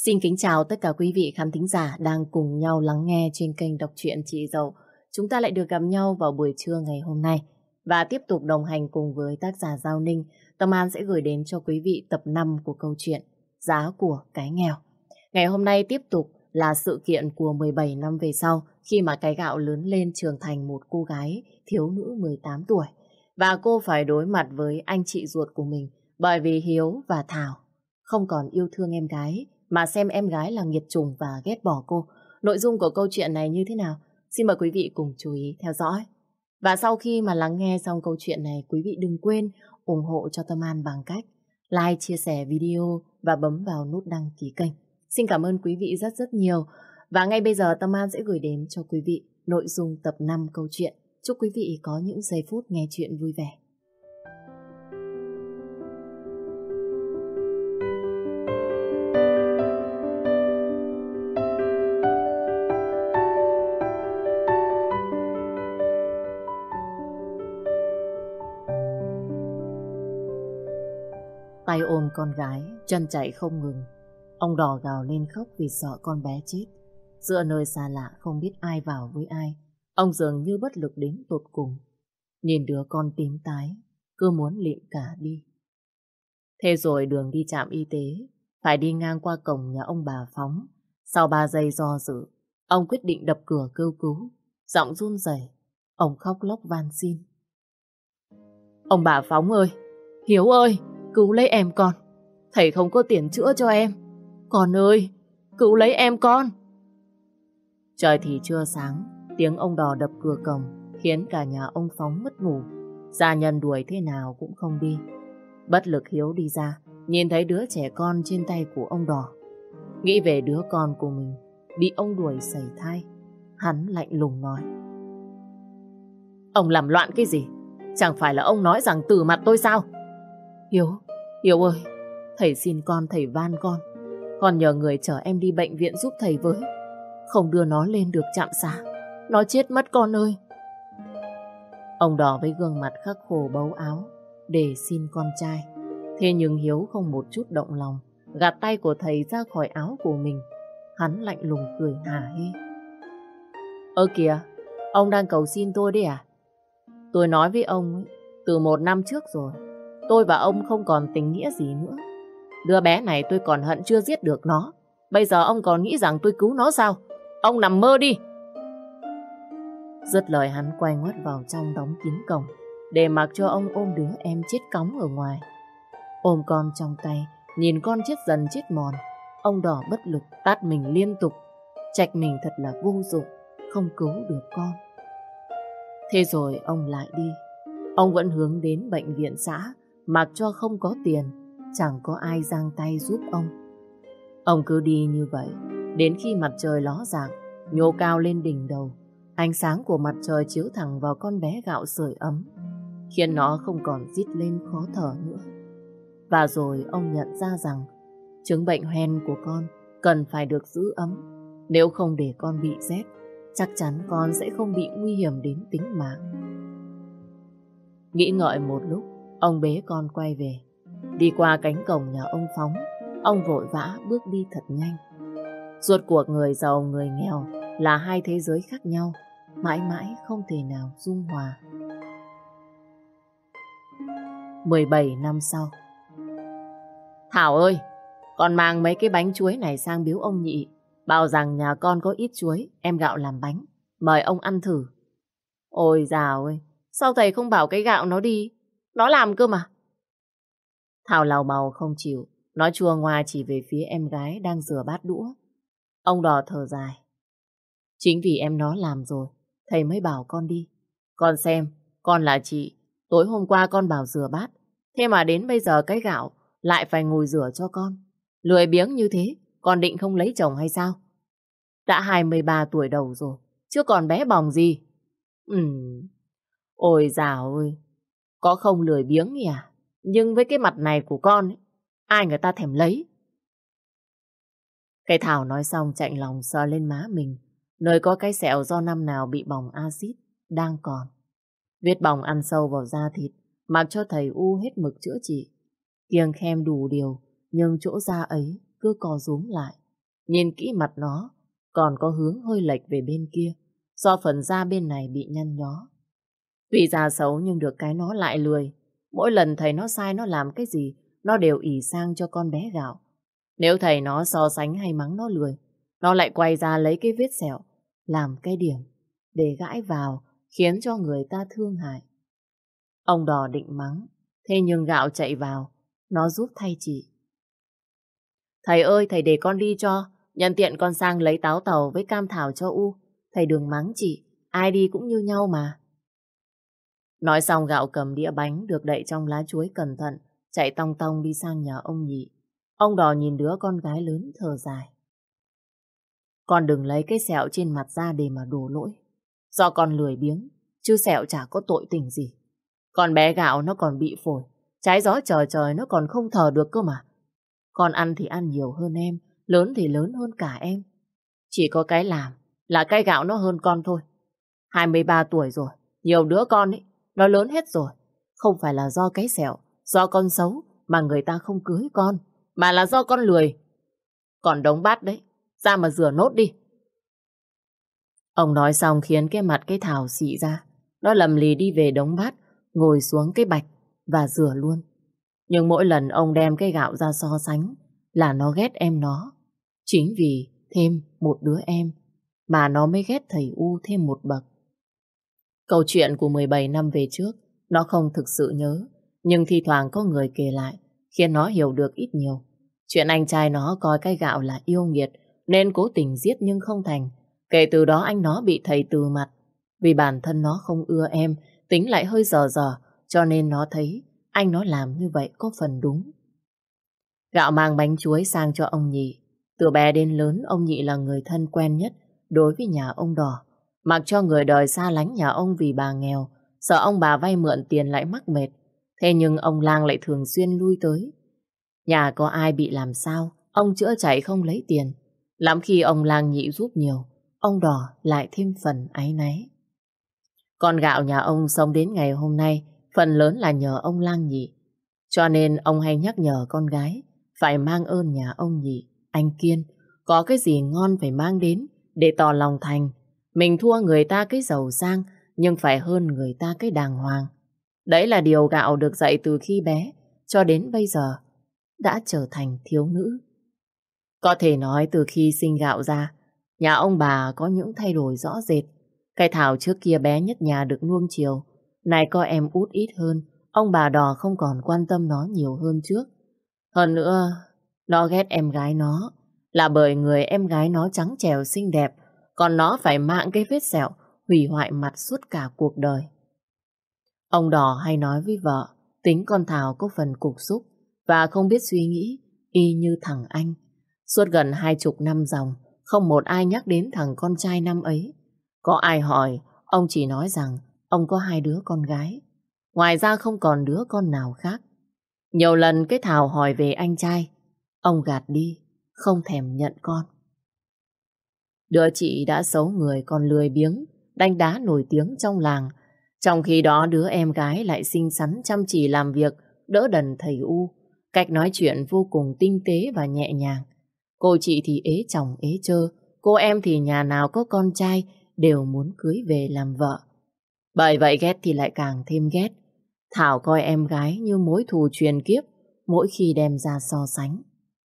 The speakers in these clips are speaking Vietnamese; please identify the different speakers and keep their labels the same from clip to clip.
Speaker 1: Xin kính chào tất cả quý vị khán thính giả đang cùng nhau lắng nghe trên kênh Đọc truyện Chị Dậu. Chúng ta lại được gặp nhau vào buổi trưa ngày hôm nay và tiếp tục đồng hành cùng với tác giả Giao Ninh. Tâm An sẽ gửi đến cho quý vị tập 5 của câu chuyện Giá của cái nghèo. Ngày hôm nay tiếp tục là sự kiện của 17 năm về sau khi mà cái gạo lớn lên trưởng thành một cô gái thiếu nữ 18 tuổi. Và cô phải đối mặt với anh chị ruột của mình bởi vì Hiếu và Thảo không còn yêu thương em gái mà xem em gái là nghiệt chủng và ghét bỏ cô. Nội dung của câu chuyện này như thế nào? Xin mời quý vị cùng chú ý theo dõi. Và sau khi mà lắng nghe xong câu chuyện này, quý vị đừng quên ủng hộ cho Tâm An bằng cách like, chia sẻ video và bấm vào nút đăng ký kênh. Xin cảm ơn quý vị rất rất nhiều. Và ngay bây giờ Tâm An sẽ gửi đến cho quý vị nội dung tập 5 câu chuyện. Chúc quý vị có những giây phút nghe chuyện vui vẻ. Tay ôm con gái, chân chạy không ngừng. Ông Đỏ gào lên khóc vì sợ con bé chết. Giữa nơi xa lạ không biết ai vào với ai, ông dường như bất lực đến tột cùng. Nhìn đứa con tím tái, cứ muốn lịm cả đi. Thế rồi đường đi trạm y tế, phải đi ngang qua cổng nhà ông bà Phóng. Sau 3 giây do dự, ông quyết định đập cửa kêu cứu. Giọng run rẩy, ông khóc lóc van xin. Ông bà Phóng ơi, Hiếu ơi, cứu lấy em con. Thầy không có tiền chữa cho em. Con ơi, cứu lấy em con. Trời thì chưa sáng, tiếng ông Đò đập cửa cổng khiến cả nhà ông Phóng mất ngủ. Gia nhân đuổi thế nào cũng không đi. Bất lực Hiếu đi ra, nhìn thấy đứa trẻ con trên tay của ông Đò. Nghĩ về đứa con của mình bị ông đuổi sẩy thai, hắn lạnh lùng nói. Ông làm loạn cái gì? Chẳng phải là ông nói rằng từ mặt tôi sao? Hiếu ơi, thầy xin con, thầy van con nhờ người chở em đi bệnh viện giúp thầy với. Không đưa nó lên được trạm xá, nó chết mất con ơi. Ông Đỏ với gương mặt khắc khổ bấu áo để xin con trai. Thế nhưng Hiếu không một chút động lòng, gạt tay của thầy ra khỏi áo của mình. Hắn lạnh lùng cười hả hê. Ơ kìa, ông đang cầu xin tôi đấy à? Tôi nói với ông ấy, từ 1 năm trước rồi, tôi và ông không còn tình nghĩa gì nữa. Đứa bé này tôi còn hận chưa giết được nó. Bây giờ ông còn nghĩ rằng tôi cứu nó sao? Ông nằm mơ đi. Dứt lời hắn quay ngoắt vào trong đóng kín cổng, để mặc cho ông ôm đứa em chết cóng ở ngoài. Ôm con trong tay, nhìn con chết dần chết mòn, ông Đỏ bất lực tát mình liên tục. Trách mình thật là vô dụng, không cứu được con. Thế rồi ông lại đi. Ông vẫn hướng đến bệnh viện xã, mặc cho không có tiền, chẳng có ai giang tay giúp ông. Ông cứ đi như vậy, đến khi mặt trời ló dạng, nhô cao lên đỉnh đầu. Ánh sáng của mặt trời chiếu thẳng vào con bé gạo sưởi ấm, khiến nó không còn rít lên khó thở nữa. Và rồi ông nhận ra rằng chứng bệnh hoen của con cần phải được giữ ấm. Nếu không để con bị rét, chắc chắn con sẽ không bị nguy hiểm đến tính mạng. Nghĩ ngợi một lúc, ông bế con quay về. Đi qua cánh cổng nhà ông Phóng, ông vội vã bước đi thật nhanh. Rốt cuộc người giàu người nghèo là hai thế giới khác nhau, mãi mãi không thể nào dung hòa. 17 năm sau. Thảo ơi, con mang mấy cái bánh chuối này sang biếu ông Nhị. Bảo rằng nhà con có ít chuối, em gạo làm bánh. Mời ông ăn thử. Ôi dào ơi, sao thầy không bảo cái gạo nó đi? Nó làm cơ mà. Thảo lào bào không chịu, nói chua ngoa chỉ về phía em gái đang rửa bát đũa. Ông Đò thở dài. Chính vì em nó làm rồi, thầy mới bảo con đi. Con xem, con là chị, tối hôm qua con bảo rửa bát, thế mà đến bây giờ cái gạo lại phải ngồi rửa cho con. Lười biếng như thế, con định không lấy chồng hay sao? Đã 23 tuổi đầu rồi, chứ còn bé bỏng gì. Ôi dào ơi, có không lười biếng nhỉ à? Nhưng với cái mặt này của con ấy, ai người ta thèm lấy. Cái Thảo nói xong chạnh lòng sờ lên má mình, nơi có cái sẹo do năm nào bị bỏng axit đang còn. Vết bỏng ăn sâu vào da thịt, mặc cho thầy U hết mực chữa trị. Kiêng khem đủ điều, nhưng chỗ da ấy cứ co rúm lại, Nhìn kỹ mặt nó, còn có hướng hơi lệch về bên kia, do phần da bên này bị nhăn nhó. Tuy da xấu nhưng được cái nó lại lười. Mỗi lần thầy nó sai nó làm cái gì, nó đều ỷ sang cho con bé Gạo. Nếu thầy nó so sánh hay mắng nó lười, nó lại quay ra lấy cái vết sẹo, làm cái điểm, để gãi vào, khiến cho người ta thương hại. Ông Đỏ định mắng, thế nhưng Gạo chạy vào, nó giúp thay chị. Thầy ơi, thầy để con đi cho, nhân tiện con sang lấy táo tàu với cam thảo cho U. Thầy đừng mắng chị, ai đi cũng như nhau mà. Nói xong Gạo cầm đĩa bánh được đậy trong lá chuối cẩn thận, chạy tong tong đi sang nhà ông Nhị. Ông Đỏ nhìn đứa con gái lớn thở dài. Con đừng lấy cái sẹo trên mặt ra để mà đổ lỗi. Do con lười biếng, chứ sẹo chả có tội tình gì. Con bé Gạo nó còn bị phổi, trái gió trời trời nó còn không thở được cơ mà. Con ăn thì ăn nhiều hơn em, lớn thì lớn hơn cả em. Chỉ có cái làm là cái Gạo nó hơn con thôi. 23 tuổi rồi, nhiều đứa con ấy, nó lớn hết rồi. Không phải là do cái sẹo, do con xấu mà người ta không cưới con, mà là do con lười. Còn đống bát đấy, ra mà rửa nốt đi. Ông nói xong khiến cái mặt cái Thảo xị ra. Nó lầm lì đi về đống bát, ngồi xuống cái bạch và rửa luôn. Nhưng mỗi lần ông đem cái Gạo ra so sánh là nó ghét em nó. Chính vì thêm một đứa em mà nó mới ghét thầy U thêm một bậc. Câu chuyện của 17 năm về trước nó không thực sự nhớ, nhưng thi thoảng có người kể lại khiến nó hiểu được ít nhiều. Chuyện anh trai nó coi cái Gạo là yêu nghiệt nên cố tình giết nhưng không thành. Kể từ đó anh nó bị thầy từ mặt. Vì bản thân nó không ưa em, tính lại hơi dở dở, cho nên nó thấy anh nó làm như vậy có phần đúng. Gạo mang bánh chuối sang cho ông Nhị. Từ bé đến lớn ông Nhị là người thân quen nhất đối với nhà ông Đỏ. Mặc cho người đời xa lánh nhà ông vì bà nghèo, sợ ông bà vay mượn tiền lại mắc mệt. Thế nhưng ông Lang lại thường xuyên lui tới. Nhà có ai bị làm sao, ông chữa chạy không lấy tiền. Lắm khi ông Lang Nhị giúp nhiều, ông Đỏ lại thêm phần áy náy. Con Gạo nhà ông sống đến ngày hôm nay, phần lớn là nhờ ông Lang Nhị. Cho nên ông hay nhắc nhở con gái phải mang ơn nhà ông Nhị, anh Kiên. Có cái gì ngon phải mang đến để tỏ lòng thành. Mình thua người ta cái giàu sang, nhưng phải hơn người ta cái đàng hoàng. Đấy là điều Gạo được dạy từ khi bé cho đến bây giờ, đã trở thành thiếu nữ. Có thể nói từ khi sinh Gạo ra, nhà ông bà có những thay đổi rõ rệt. Cái Thảo trước kia bé nhất nhà được nuông chiều, này có em út ít hơn, ông bà Đỏ không còn quan tâm nó nhiều hơn trước. Hơn nữa, nó ghét em gái nó là bởi người em gái nó trắng trẻo xinh đẹp, còn nó phải mạng cái vết sẹo hủy hoại mặt suốt cả cuộc đời. Ông Đỏ hay nói với vợ, tính con Thảo có phần cục súc và không biết suy nghĩ, y như thằng anh. Suốt gần 20 năm dòng, không một ai nhắc đến thằng con trai năm ấy. Có ai hỏi, ông chỉ nói rằng ông có 2 đứa con gái. Ngoài ra không còn đứa con nào khác. Nhiều lần cái Thảo hỏi về anh trai, ông gạt đi, không thèm nhận con. Đứa chị đã xấu người còn lười biếng, đánh đá nổi tiếng trong làng. Trong khi đó đứa em gái lại xinh xắn chăm chỉ làm việc, đỡ đần thầy U. Cách nói chuyện vô cùng tinh tế và nhẹ nhàng. Cô chị thì ế chồng ế chơ, cô em thì nhà nào có con trai đều muốn cưới về làm vợ. Bởi vậy ghét thì lại càng thêm ghét. Thảo coi em gái như mối thù truyền kiếp mỗi khi đem ra so sánh.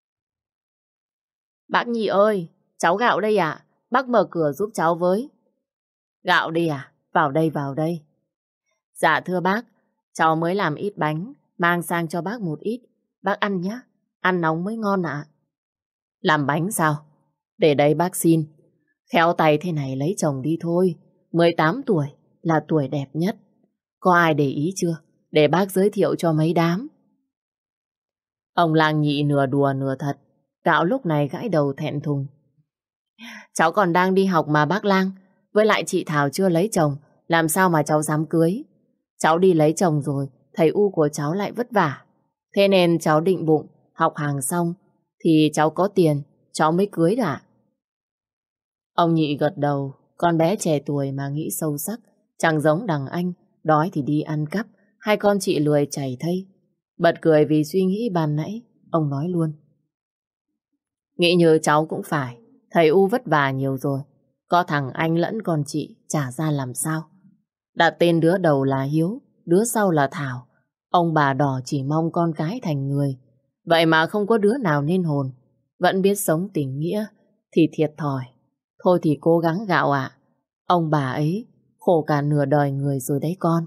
Speaker 1: Bác Nhị ơi, cháu Gạo đây ạ. Bác mở cửa giúp cháu với. Gạo đi à? Vào đây, vào đây. Dạ thưa bác, cháu mới làm ít bánh, mang sang cho bác một ít. Bác ăn nhé, ăn nóng mới ngon ạ. Làm bánh sao? Để đây bác xin. Khéo tay thế này lấy chồng đi thôi. 18 tuổi là tuổi đẹp nhất. Có ai để ý chưa? Để bác giới thiệu cho mấy đám. Ông Lang Nhị nửa đùa nửa thật. Gạo lúc này gãi đầu thẹn thùng. Cháu còn đang đi học mà bác Lang. Với lại chị Thảo chưa lấy chồng, làm sao mà cháu dám cưới. Cháu đi lấy chồng rồi, thầy U của cháu lại vất vả. Thế nên cháu định bụng, học hàng xong thì cháu có tiền, cháu mới cưới đã. Ông Nhị gật đầu, con bé trẻ tuổi mà nghĩ sâu sắc, chẳng giống đằng anh, đói thì đi ăn cắp, hai con chị lười chảy thây. Bật cười vì suy nghĩ ban nãy, ông nói luôn. Nghĩ như cháu cũng phải. Thầy U vất vả nhiều rồi. Có thằng anh lẫn con chị trả ra làm sao. Đặt tên đứa đầu là Hiếu, đứa sau là Thảo. Ông bà Đỏ chỉ mong con cái thành người. Vậy mà không có đứa nào nên hồn. Vẫn biết sống tình nghĩa thì thiệt thòi. Thôi thì cố gắng Gạo ạ. Ông bà ấy khổ cả nửa đời người rồi đấy con.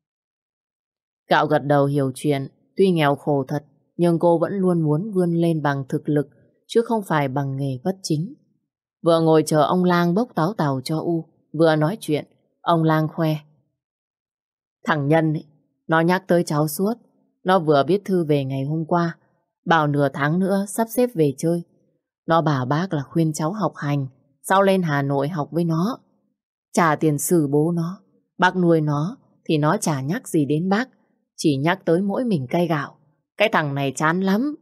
Speaker 1: Gạo gật đầu hiểu chuyện. Tuy nghèo khổ thật, nhưng cô vẫn luôn muốn vươn lên bằng thực lực, chứ không phải bằng nghề bất chính. Vừa ngồi chờ ông Lang bốc táo tàu cho U, vừa nói chuyện, ông Lang khoe. Thằng Nhân ấy, nó nhắc tới cháu suốt. Nó vừa viết thư về ngày hôm qua, bảo nửa tháng nữa sắp xếp về chơi. Nó bảo bác là khuyên cháu học hành, sau lên Hà Nội học với nó. Trả tiền xử bố nó, bác nuôi nó thì nó chả nhắc gì đến bác, chỉ nhắc tới mỗi mình cay Gạo. Cái thằng này chán lắm.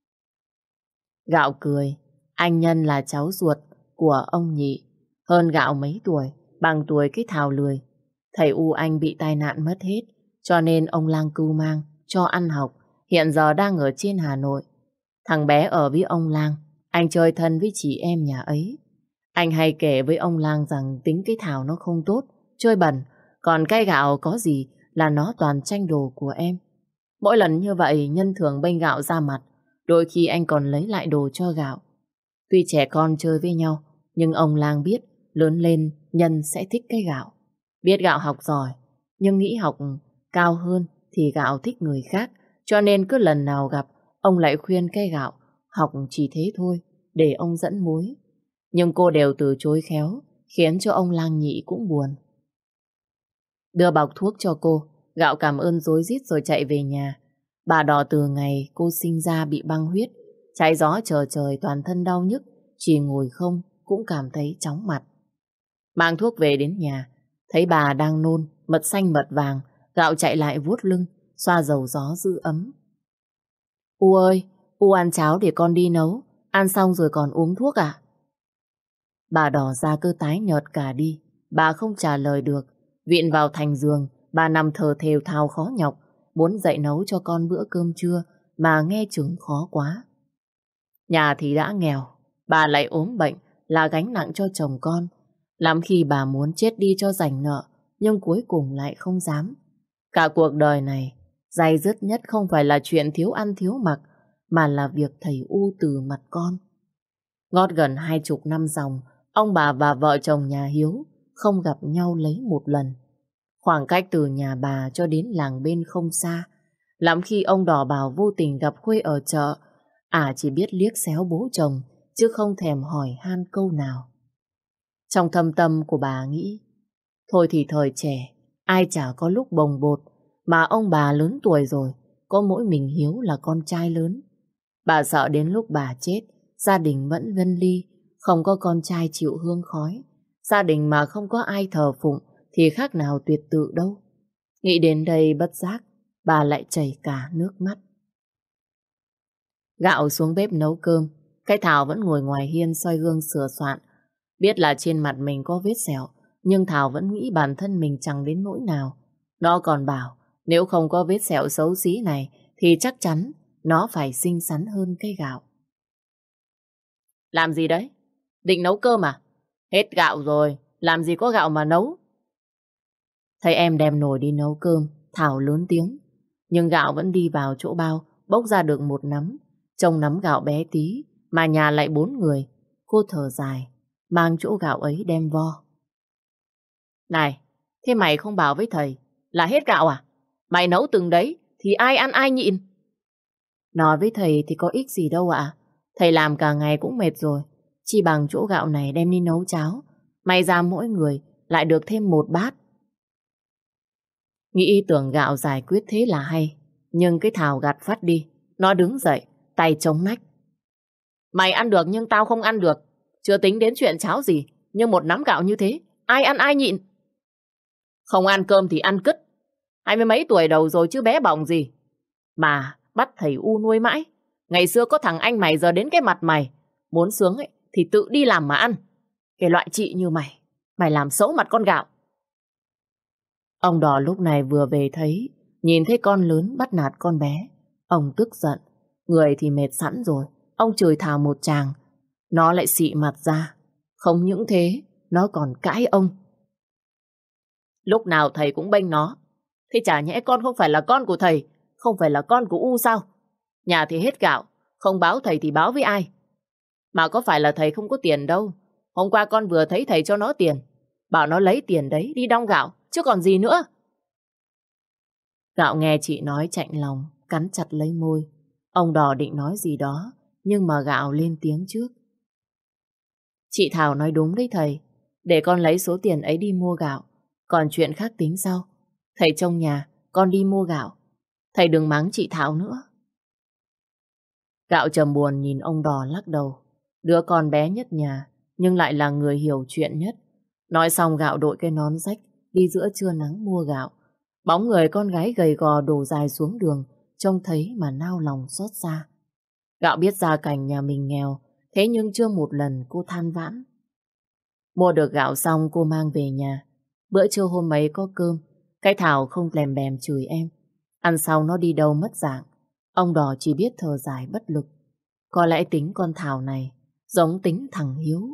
Speaker 1: Gạo cười, anh Nhân là cháu ruột của ông Nhị, hơn Gạo mấy tuổi, bằng tuổi cái Thảo lười. Thầy U anh bị tai nạn mất hết, cho nên ông Lang cưu mang, cho ăn học, hiện giờ đang ở trên Hà Nội. Thằng bé ở với ông Lang, anh chơi thân với chị em nhà ấy. Anh hay kể với ông Lang rằng tính cái Thảo nó không tốt, chơi bẩn, còn cái Gạo có gì là nó toàn tranh đồ của em. Mỗi lần như vậy Nhân thường bênh Gạo ra mặt, đôi khi anh còn lấy lại đồ cho Gạo. Tuy trẻ con chơi với nhau, nhưng ông Lang biết lớn lên Nhân sẽ thích cái Gạo. Biết Gạo học giỏi, nhưng nghĩ học cao hơn thì Gạo thích người khác, cho nên cứ lần nào gặp, ông lại khuyên cái Gạo học chỉ thế thôi, để ông dẫn mối. Nhưng cô đều từ chối khéo, khiến cho ông Lang Nhị cũng buồn. Đưa bọc thuốc cho cô, Gạo cảm ơn rối rít rồi chạy về nhà. Bà Đỏ từ ngày cô sinh ra bị băng huyết, trái gió chờ trời toàn thân đau nhức, chỉ ngồi không cũng cảm thấy chóng mặt. Mang thuốc về đến nhà, thấy bà đang nôn, mật xanh mật vàng, Gạo chạy lại vuốt lưng, xoa dầu gió giữ ấm. U ơi, U ăn cháo để con đi nấu, ăn xong rồi còn uống thuốc à? Bà Đỏ da cơ tái nhợt cả đi, bà không trả lời được, viện vào thành giường, bà nằm thờ thều thào khó nhọc, muốn dậy nấu cho con bữa cơm trưa mà nghe chừng khó quá. Nhà thì đã nghèo, bà lại ốm bệnh là gánh nặng cho chồng con. Lắm khi bà muốn chết đi cho rảnh nợ, nhưng cuối cùng lại không dám. Cả cuộc đời này, day dứt nhất không phải là chuyện thiếu ăn thiếu mặc, mà là việc thầy U từ mặt con. Ngót gần 20 năm dòng, ông bà và vợ chồng nhà Hiếu không gặp nhau lấy một lần. Khoảng cách từ nhà bà cho đến làng bên không xa. Lắm khi ông Đỏ bảo vô tình gặp Khuê ở chợ, chỉ biết liếc xéo bố chồng, chứ không thèm hỏi han câu nào. Trong thâm tâm của bà nghĩ, thôi thì thời trẻ, ai chả có lúc bồng bột, mà ông bà lớn tuổi rồi, có mỗi mình Hiếu là con trai lớn. Bà sợ đến lúc bà chết, gia đình vẫn vân ly, không có con trai chịu hương khói. Gia đình mà không có ai thờ phụng thì khác nào tuyệt tự đâu. Nghĩ đến đây bất giác, bà lại chảy cả nước mắt. Gạo xuống bếp nấu cơm, cái Thảo vẫn ngồi ngoài hiên soi gương sửa soạn. Biết là trên mặt mình có vết sẹo, nhưng Thảo vẫn nghĩ bản thân mình chẳng đến nỗi nào. Nó còn bảo, nếu không có vết sẹo xấu xí này, thì chắc chắn nó phải xinh xắn hơn cái Gạo. Làm gì đấy? Định nấu cơm à? Hết gạo rồi, làm gì có gạo mà nấu. Thấy em đem nồi đi nấu cơm, Thảo lớn tiếng. Nhưng Gạo vẫn đi vào chỗ bao, bốc ra được một nắm. Trông nắm gạo bé tí, mà nhà lại 4 người. Cô thở dài, mang chỗ gạo ấy đem vo. Này, thế mày không bảo với thầy là hết gạo à? Mày nấu từng đấy, thì ai ăn ai nhịn? Nói với thầy thì có ích gì đâu ạ. Thầy làm cả ngày cũng mệt rồi. Chỉ bằng chỗ gạo này đem đi nấu cháo. May ra mỗi người lại được thêm 1 bát. Nghĩ tưởng Gạo giải quyết thế là hay. Nhưng cái Thảo gạt phát đi. Nó đứng dậy, tay chống nách. Mày ăn được nhưng tao không ăn được. Chưa tính đến chuyện cháo gì, nhưng một nắm gạo như thế, ai ăn ai nhịn. Không ăn cơm thì ăn cứt. 20 mấy tuổi đầu rồi chứ bé bỏng gì. Mà bắt thầy U nuôi mãi. Ngày xưa có thằng anh mày, giờ đến cái mặt mày. Muốn sướng ấy thì tự đi làm mà ăn. Cái loại chị như mày, mày làm xấu mặt con Gạo. Ông Đỏ lúc này vừa về thấy, nhìn thấy con lớn bắt nạt con bé. Ông tức giận, người thì mệt sẵn rồi. Ông chửi Thảo một tràng. Nó lại xị mặt ra. Không những thế, nó còn cãi ông. Lúc nào thầy cũng bênh nó. Thế chả nhẽ con không phải là con của thầy, không phải là con của U sao? Nhà thì hết gạo, không báo thầy thì báo với ai? Mà có phải là thầy không có tiền đâu. Hôm qua con vừa thấy thầy cho nó tiền, bảo nó lấy tiền đấy đi đong gạo, chứ còn gì nữa. Gạo nghe chị nói chạnh lòng, cắn chặt lấy môi. Ông Đò định nói gì đó, nhưng mà Gạo lên tiếng trước. Chị Thảo nói đúng đấy thầy, để con lấy số tiền ấy đi mua gạo, còn chuyện khác tính sau. Thầy trong nhà, con đi mua gạo. Thầy đừng mắng chị Thảo nữa. Gạo trầm buồn nhìn ông Đò lắc đầu. Đứa con bé nhất nhà, nhưng lại là người hiểu chuyện nhất. Nói xong Gạo đội cái nón rách, đi giữa trưa nắng mua gạo. Bóng người con gái gầy gò đổ dài xuống đường, trông thấy mà nao lòng xót xa. Gạo biết gia cảnh nhà mình nghèo, thế nhưng chưa một lần cô than vãn. Mua được gạo xong cô mang về nhà. Bữa trưa hôm ấy có cơm, cái Thảo không lèm bèm chửi em. Ăn xong nó đi đâu mất dạng. Ông Đò chỉ biết thở dài bất lực. Có lẽ tính con Thảo này giống tính thằng Hiếu.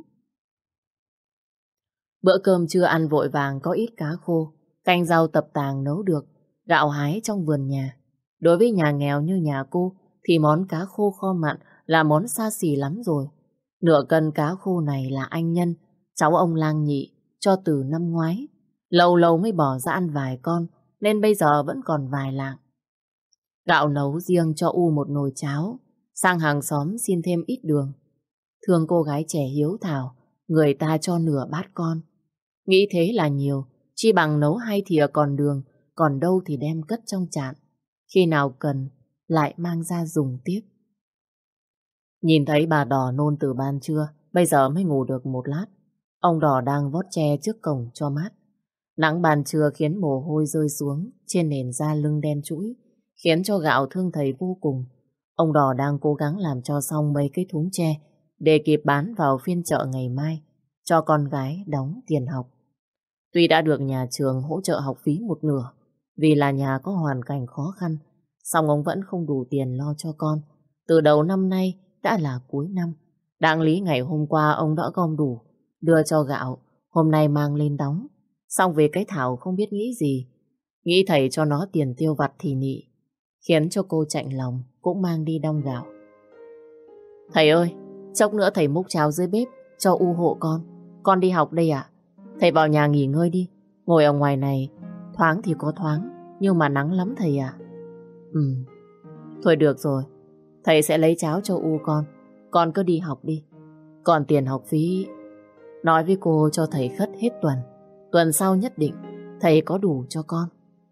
Speaker 1: Bữa cơm trưa ăn vội vàng có ít cá khô, canh rau tập tàng nấu được, gạo hái trong vườn nhà. Đối với nhà nghèo như nhà cô thì món cá khô kho mặn là món xa xỉ lắm rồi. Nửa cân cá khô này là anh Nhân, cháu ông Lang Nhị, cho từ năm ngoái. Lâu lâu mới bỏ ra ăn vài con, nên bây giờ vẫn còn vài lạng. Gạo nấu riêng cho U một nồi cháo, sang hàng xóm xin thêm ít đường. Thương cô gái trẻ hiếu thảo, người ta cho nửa bát con. Nghĩ thế là nhiều, chi bằng nấu 2 thìa còn đường, còn đâu thì đem cất trong chạn. Khi nào cần, lại mang ra dùng tiếp. Nhìn thấy bà Đò nôn từ ban trưa, bây giờ mới ngủ được một lát. Ông Đò đang vót tre trước cổng cho mát. Nắng ban trưa khiến mồ hôi rơi xuống trên nền da lưng đen trũi, khiến cho Gạo thương thầy vô cùng. Ông Đò đang cố gắng làm cho xong mấy cái thúng tre để kịp bán vào phiên chợ ngày mai, cho con gái đóng tiền học. Tuy đã được nhà trường hỗ trợ học phí một nửa, vì là nhà có hoàn cảnh khó khăn, song ông vẫn không đủ tiền lo cho con. Từ đầu năm nay đã là cuối năm, đáng lý ngày hôm qua ông đã gom đủ, đưa cho Gạo, hôm nay mang lên đóng. Xong về cái Thảo không biết nghĩ gì, nghĩ thầy cho nó tiền tiêu vặt thì nị, khiến cho cô chạnh lòng, cũng mang đi đong gạo. Thầy ơi, chốc nữa thầy múc cháo dưới bếp cho U hộ con đi học đây ạ. Thầy vào nhà nghỉ ngơi đi, ngồi ở ngoài này, thoáng thì có thoáng, nhưng mà nắng lắm thầy ạ. Thôi được rồi, thầy sẽ lấy cháo cho U con cứ đi học đi. Còn tiền học phí, nói với cô cho thầy khất hết tuần sau nhất định thầy có đủ cho con.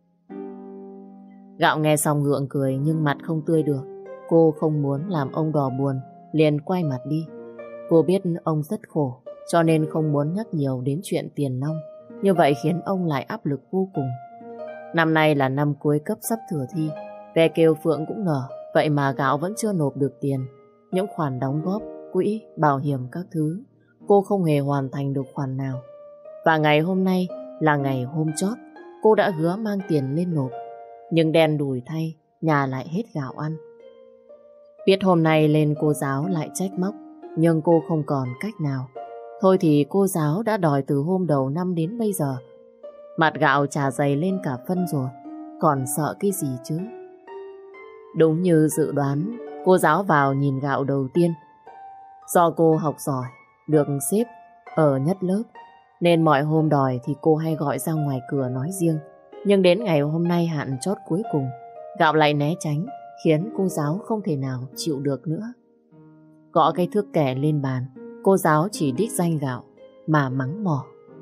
Speaker 1: Gạo nghe xong gượng cười nhưng mặt không tươi được. Cô không muốn làm ông Đò buồn, liền quay mặt đi. Cô biết ông rất khổ, cho nên không muốn nhắc nhiều đến chuyện tiền nong. Như vậy khiến ông lại áp lực vô cùng. Năm nay là năm cuối cấp sắp thừa thi, ve kêu phượng cũng nở, vậy mà Gạo vẫn chưa nộp được tiền. Những khoản đóng góp, quỹ, bảo hiểm các thứ, cô không hề hoàn thành được khoản nào. Và ngày hôm nay là ngày hôm chót, cô đã hứa mang tiền lên nộp. Nhưng đen đủi thay, nhà lại hết gạo ăn. Biết hôm nay lên cô giáo lại trách móc, nhưng cô không còn cách nào. Thôi thì cô giáo đã đòi từ hôm đầu năm đến bây giờ. Mặt Gạo trà dày lên cả phân rồi, còn sợ cái gì chứ? Đúng như dự đoán, cô giáo vào nhìn Gạo đầu tiên. Do cô học giỏi, được xếp ở nhất lớp, nên mọi hôm đòi thì cô hay gọi ra ngoài cửa nói riêng. Nhưng đến ngày hôm nay hạn chót cuối cùng, Gạo lại né tránh, khiến cô giáo không thể nào chịu được nữa. Gõ cái thước kẻ lên bàn, cô giáo chỉ đích danh Gạo mà mắng mỏ.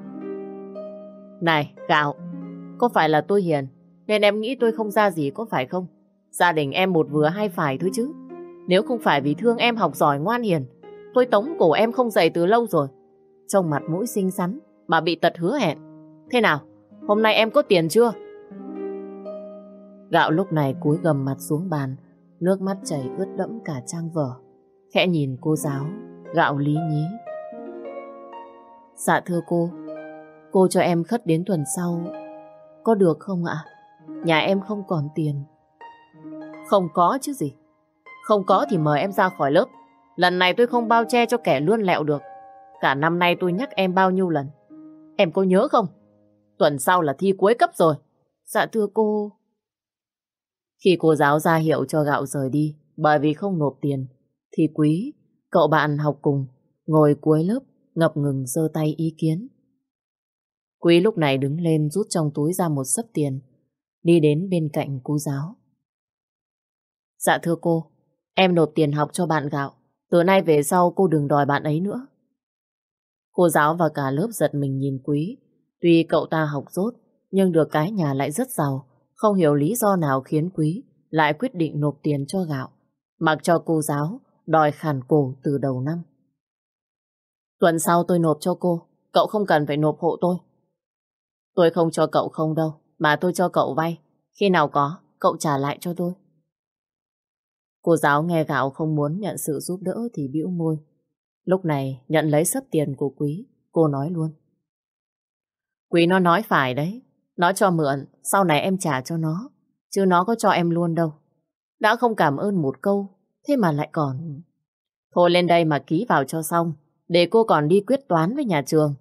Speaker 1: Này Gạo, có phải là tôi hiền nên em nghĩ tôi không ra gì có phải không? Gia đình em một vừa hai phải thôi chứ. Nếu không phải vì thương em học giỏi ngoan hiền, tôi tống cổ em không dậy từ lâu rồi. Trông mặt mũi xinh xắn mà bị tật hứa hẹn. Thế nào, hôm nay em có tiền chưa? Gạo lúc này cúi gằm mặt xuống bàn, nước mắt chảy ướt đẫm cả trang vở. Khẽ nhìn cô giáo, Gạo lý nhí. Dạ thưa cô cho em khất đến tuần sau, có được không ạ? Nhà em không còn tiền. Không có chứ gì. Không có thì mời em ra khỏi lớp. Lần này tôi không bao che cho kẻ lươn lẹo được. Cả năm nay tôi nhắc em bao nhiêu lần. Em có nhớ không? Tuần sau là thi cuối cấp rồi. Dạ thưa cô. Khi cô giáo ra hiệu cho Gạo rời đi bởi vì không nộp tiền, thì Quý, cậu bạn học cùng, ngồi cuối lớp ngập ngừng giơ tay ý kiến. Quý lúc này đứng lên rút trong túi ra một xấp tiền, đi đến bên cạnh cô giáo. Dạ thưa cô, em nộp tiền học cho bạn Gạo. Từ nay về sau cô đừng đòi bạn ấy nữa. Cô giáo và cả lớp giật mình nhìn Quý. Tuy cậu ta học dốt, nhưng được cái nhà lại rất giàu. Không hiểu lý do nào khiến Quý lại quyết định nộp tiền cho Gạo, mặc cho cô giáo đòi khản cổ từ đầu năm. Tuần sau tôi nộp cho cô, cậu không cần phải nộp hộ tôi. Tôi không cho cậu không đâu, mà tôi cho cậu vay. Khi nào có, cậu trả lại cho tôi. Cô giáo nghe Gạo không muốn nhận sự giúp đỡ thì bĩu môi. Lúc này nhận lấy xấp tiền của Quý, cô nói luôn. Quý nó nói phải đấy, nó cho mượn, sau này em trả cho nó, chứ nó có cho em luôn đâu. Đã không cảm ơn một câu, thế mà lại còn... Thôi lên đây mà ký vào cho xong, để cô còn đi quyết toán với nhà trường.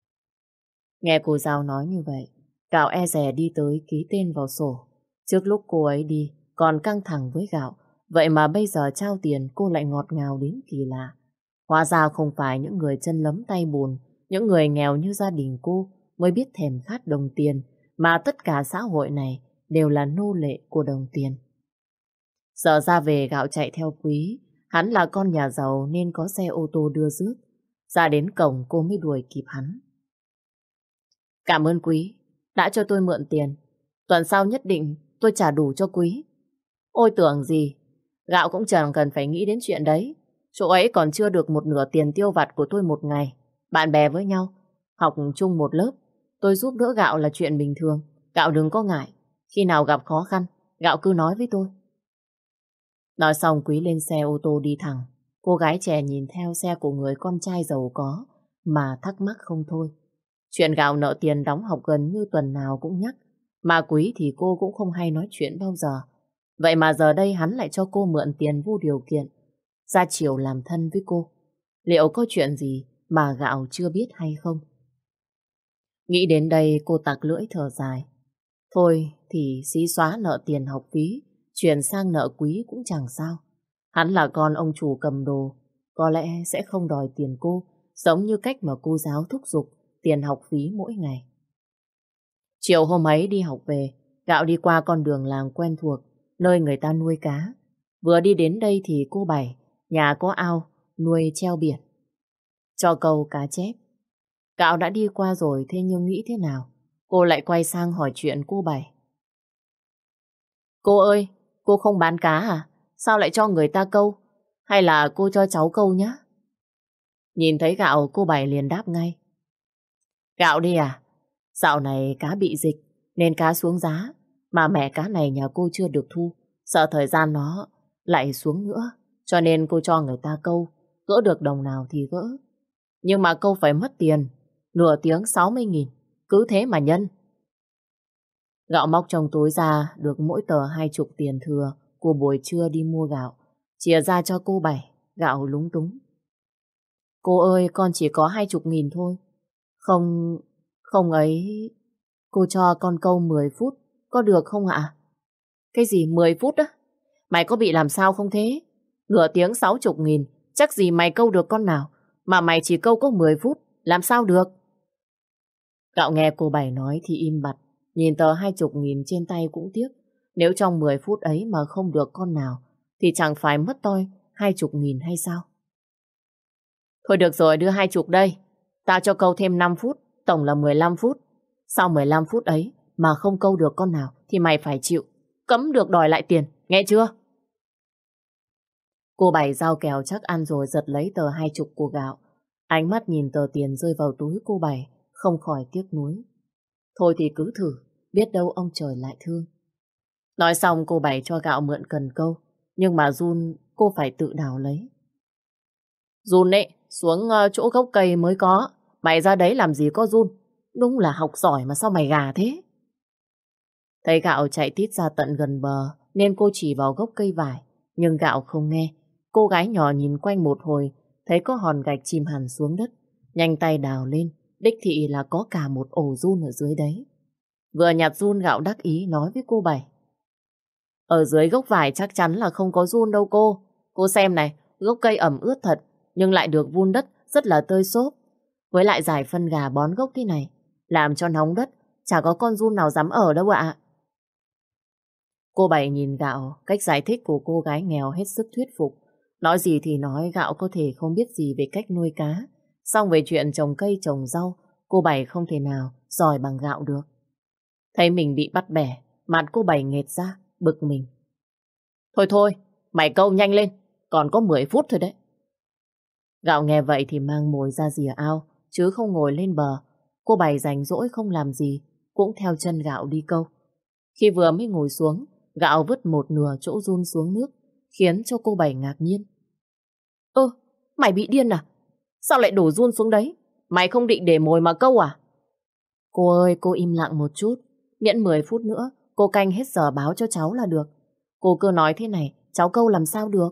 Speaker 1: Nghe cô giáo nói như vậy, Gạo e dè đi tới ký tên vào sổ. Trước lúc cô ấy đi, còn căng thẳng với Gạo, vậy mà bây giờ trao tiền cô lại ngọt ngào đến kỳ lạ. Hóa ra không phải những người chân lấm tay bùn, những người nghèo như gia đình cô mới biết thèm khát đồng tiền, mà tất cả xã hội này đều là nô lệ của đồng tiền. Giờ ra về Gạo chạy theo Quý, hắn là con nhà giàu nên có xe ô tô đưa rước. Ra đến cổng cô mới đuổi kịp hắn. Cảm ơn Quý, đã cho tôi mượn tiền. Tuần sau nhất định tôi trả đủ cho Quý. Ôi tưởng gì, Gạo cũng chẳng cần phải nghĩ đến chuyện đấy. Chỗ ấy còn chưa được một nửa tiền tiêu vặt của tôi một ngày. Bạn bè với nhau, học chung một lớp, tôi giúp đỡ Gạo là chuyện bình thường. Gạo đừng có ngại, khi nào gặp khó khăn, Gạo cứ nói với tôi. Nói xong Quý lên xe ô tô đi thẳng. Cô gái trẻ nhìn theo xe của người con trai giàu có mà thắc mắc không thôi. Chuyện Gạo nợ tiền đóng học gần như tuần nào cũng nhắc, mà Quý thì cô cũng không hay nói chuyện bao giờ. Vậy mà giờ đây hắn lại cho cô mượn tiền vô điều kiện, ra chiều làm thân với cô. Liệu có chuyện gì mà Gạo chưa biết hay không? Nghĩ đến đây cô tặc lưỡi thở dài. Thôi thì xí xóa nợ tiền học phí, chuyển sang nợ Quý cũng chẳng sao. Hắn là con ông chủ cầm đồ, có lẽ sẽ không đòi tiền cô, giống như cách mà cô giáo thúc giục tiền học phí mỗi ngày. Chiều hôm ấy đi học về, Gạo đi qua con đường làng quen thuộc, nơi người ta nuôi cá. Vừa đi đến đây thì cô Bảy, nhà có ao, nuôi treo biển, cho câu cá chép. Gạo đã đi qua rồi, thế nhưng nghĩ thế nào? Cô lại quay sang hỏi chuyện cô Bảy. Cô ơi, cô không bán cá à? Sao lại cho người ta câu? Hay là cô cho cháu câu nhé? Nhìn thấy Gạo, cô Bảy liền đáp ngay. Gạo đi à? Dạo này cá bị dịch, nên cá xuống giá. Mà mẻ cá này nhà cô chưa được thu, sợ thời gian nó lại xuống nữa. Cho nên cô cho người ta câu, gỡ được đồng nào thì gỡ. Nhưng mà câu phải mất tiền, nửa tiếng 60.000, cứ thế mà nhân. Gạo móc trong túi ra được mỗi tờ 20 tiền thừa của buổi trưa đi mua gạo, chia ra cho cô Bảy. Gạo lúng túng. Cô ơi, con chỉ có 20.000 thôi. Không, không ấy, cô cho con câu 10 phút, có được không ạ? Cái gì 10 phút á? Mày có bị làm sao không thế? Nửa tiếng 60.000, chắc gì mày câu được con nào, mà mày chỉ câu có 10 phút, làm sao được? Gạo nghe cô Bảy nói thì im bặt, nhìn tờ 20.000 trên tay cũng tiếc. Nếu trong 10 phút ấy mà không được con nào, thì chẳng phải mất toi 20.000 hay sao? Thôi được rồi, đưa 20 đây. Tao cho câu thêm 5 phút, tổng là 15 phút. Sau 15 phút ấy mà không câu được con nào thì mày phải chịu. Cấm được đòi lại tiền, nghe chưa? Cô Bảy giao kèo chắc ăn rồi giật lấy tờ 20 của Gạo. Ánh mắt nhìn tờ tiền rơi vào túi cô Bảy, không khỏi tiếc nuối. Thôi thì cứ thử, biết đâu ông trời lại thương. Nói xong cô Bảy cho Gạo mượn cần câu, nhưng mà run cô phải tự đào lấy. Run ấy, xuống chỗ gốc cây mới có. Mày ra đấy làm gì có run. Đúng là học giỏi mà sao mày gà thế? Thấy Gạo chạy tít ra tận gần bờ nên cô chỉ vào gốc cây vải. Nhưng Gạo không nghe. Cô gái nhỏ nhìn quanh một hồi, thấy có hòn gạch chìm hẳn xuống đất. Nhanh tay đào lên, đích thị là có cả một ổ giun ở dưới đấy. Vừa nhặt giun, Gạo đắc ý nói với cô Bảy. Ở dưới gốc vải chắc chắn là không có giun đâu cô. Cô xem này, gốc cây ẩm ướt thật, nhưng lại được vun đất rất là tơi xốp. Với lại giải phân gà bón gốc thế này, làm cho nóng đất, chả có con giun nào dám ở đâu ạ. Cô Bảy nhìn Gạo, cách giải thích của cô gái nghèo hết sức thuyết phục. Nói gì thì nói, Gạo có thể không biết gì về cách nuôi cá. Xong về chuyện trồng cây trồng rau, cô Bảy không thể nào giỏi bằng Gạo được. Thấy mình bị bắt bẻ, mặt cô Bảy nghệt ra, bực mình. Thôi thôi, mày câu nhanh lên, còn có 10 phút thôi đấy. Gạo nghe vậy thì mang mồi ra rìa ao, chứ không ngồi lên bờ. Cô Bảy rảnh rỗi không làm gì, cũng theo chân Gạo đi câu. Khi vừa mới ngồi xuống, Gạo vứt một nửa chỗ giun xuống nước, khiến cho cô Bảy ngạc nhiên. Ơ, mày bị điên à? Sao lại đổ giun xuống đấy? Mày không định để mồi mà câu à? Cô ơi, cô im lặng một chút. Miễn 10 phút nữa, cô canh hết giờ báo cho cháu là được. Cô cứ nói thế này, cháu câu làm sao được?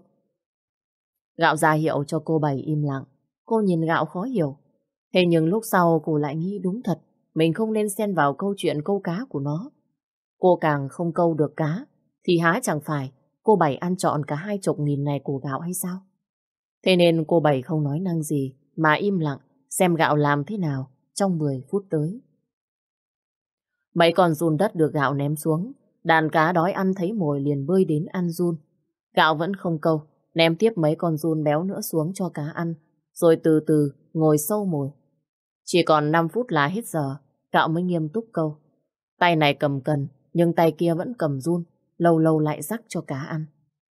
Speaker 1: Gạo ra hiệu cho cô Bảy im lặng. Cô nhìn Gạo khó hiểu. Thế nhưng lúc sau cô lại nghĩ đúng thật, mình không nên xen vào câu chuyện câu cá của nó. Cô càng không câu được cá, thì há chẳng phải cô Bảy ăn trọn cả 20.000 này của Gạo hay sao? Thế nên cô Bảy không nói năng gì, mà im lặng xem Gạo làm thế nào trong 10 phút tới. Mấy con giun đất được Gạo ném xuống, đàn cá đói ăn thấy mồi liền bơi đến ăn giun. Gạo vẫn không câu, ném tiếp mấy con giun béo nữa xuống cho cá ăn, rồi từ từ ngồi sâu mồi. Chỉ còn 5 phút là hết giờ, Gạo mới nghiêm túc câu. Tay này cầm cần, nhưng tay kia vẫn cầm giun, lâu lâu lại rắc cho cá ăn.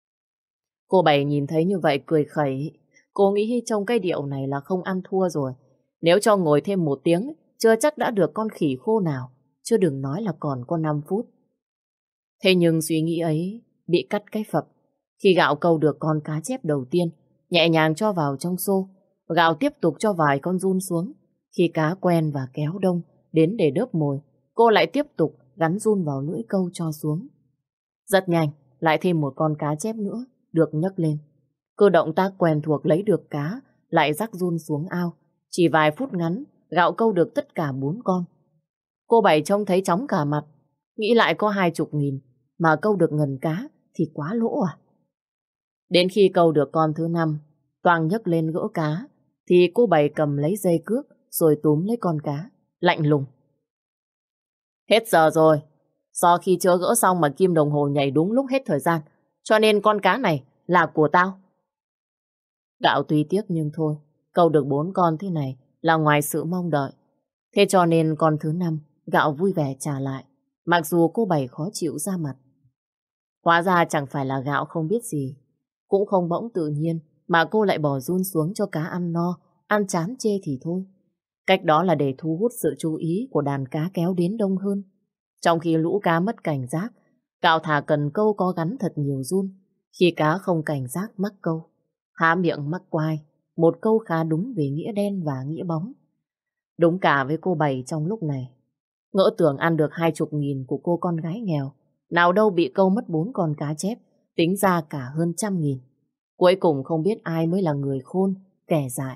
Speaker 1: Cô Bảy nhìn thấy như vậy cười khẩy. Cô nghĩ trong cái điệu này là không ăn thua rồi. Nếu cho ngồi thêm 1 tiếng, chưa chắc đã được con khỉ khô nào, chứ đừng nói là còn có 5 phút. Thế nhưng suy nghĩ ấy bị cắt cái phập. Khi Gạo câu được con cá chép đầu tiên, nhẹ nhàng cho vào trong xô, Gạo tiếp tục cho vài con giun xuống. Khi cá quen và kéo đông đến để đớp mồi, cô lại tiếp tục gắn giun vào lưỡi câu cho xuống. Rất nhanh, lại thêm một con cá chép nữa được nhấc lên. Cứ động tác quen thuộc lấy được cá, lại rắc giun xuống ao. Chỉ vài phút ngắn, Gạo câu được tất cả 4 con. Cô Bảy trông thấy chóng cả mặt, nghĩ lại có 20.000 mà câu được ngần cá thì quá lỗ à. Đến khi câu được con thứ 5, toang nhấc lên gỡ cá, thì cô Bảy cầm lấy dây cước rồi túm lấy con cá, lạnh lùng. Hết giờ rồi, do khi chưa gỡ xong mà kim đồng hồ nhảy đúng lúc hết thời gian, cho nên con cá này là của tao. Gạo tuy tiếc nhưng thôi, câu được 4 con thế này là ngoài sự mong đợi. Thế cho nên con thứ 5, Gạo vui vẻ trả lại, mặc dù cô Bảy khó chịu ra mặt. Hóa ra chẳng phải là Gạo không biết gì, cũng không bỗng tự nhiên mà cô lại bỏ giun xuống cho cá ăn no, ăn chán chê thì thôi. Cách đó là để thu hút sự chú ý của đàn cá kéo đến đông hơn. Trong khi lũ cá mất cảnh giác, Gạo thả cần câu có gắn thật nhiều giun. Khi cá không cảnh giác mắc câu, há miệng mắc quai, một câu khá đúng về nghĩa đen và nghĩa bóng. Đúng cả với cô Bảy trong lúc này. Ngỡ tưởng ăn được 20.000 của cô con gái nghèo, nào đâu bị câu mất 4 con cá chép, tính ra cả hơn 100.000. Cuối cùng không biết ai mới là người khôn, kẻ dại.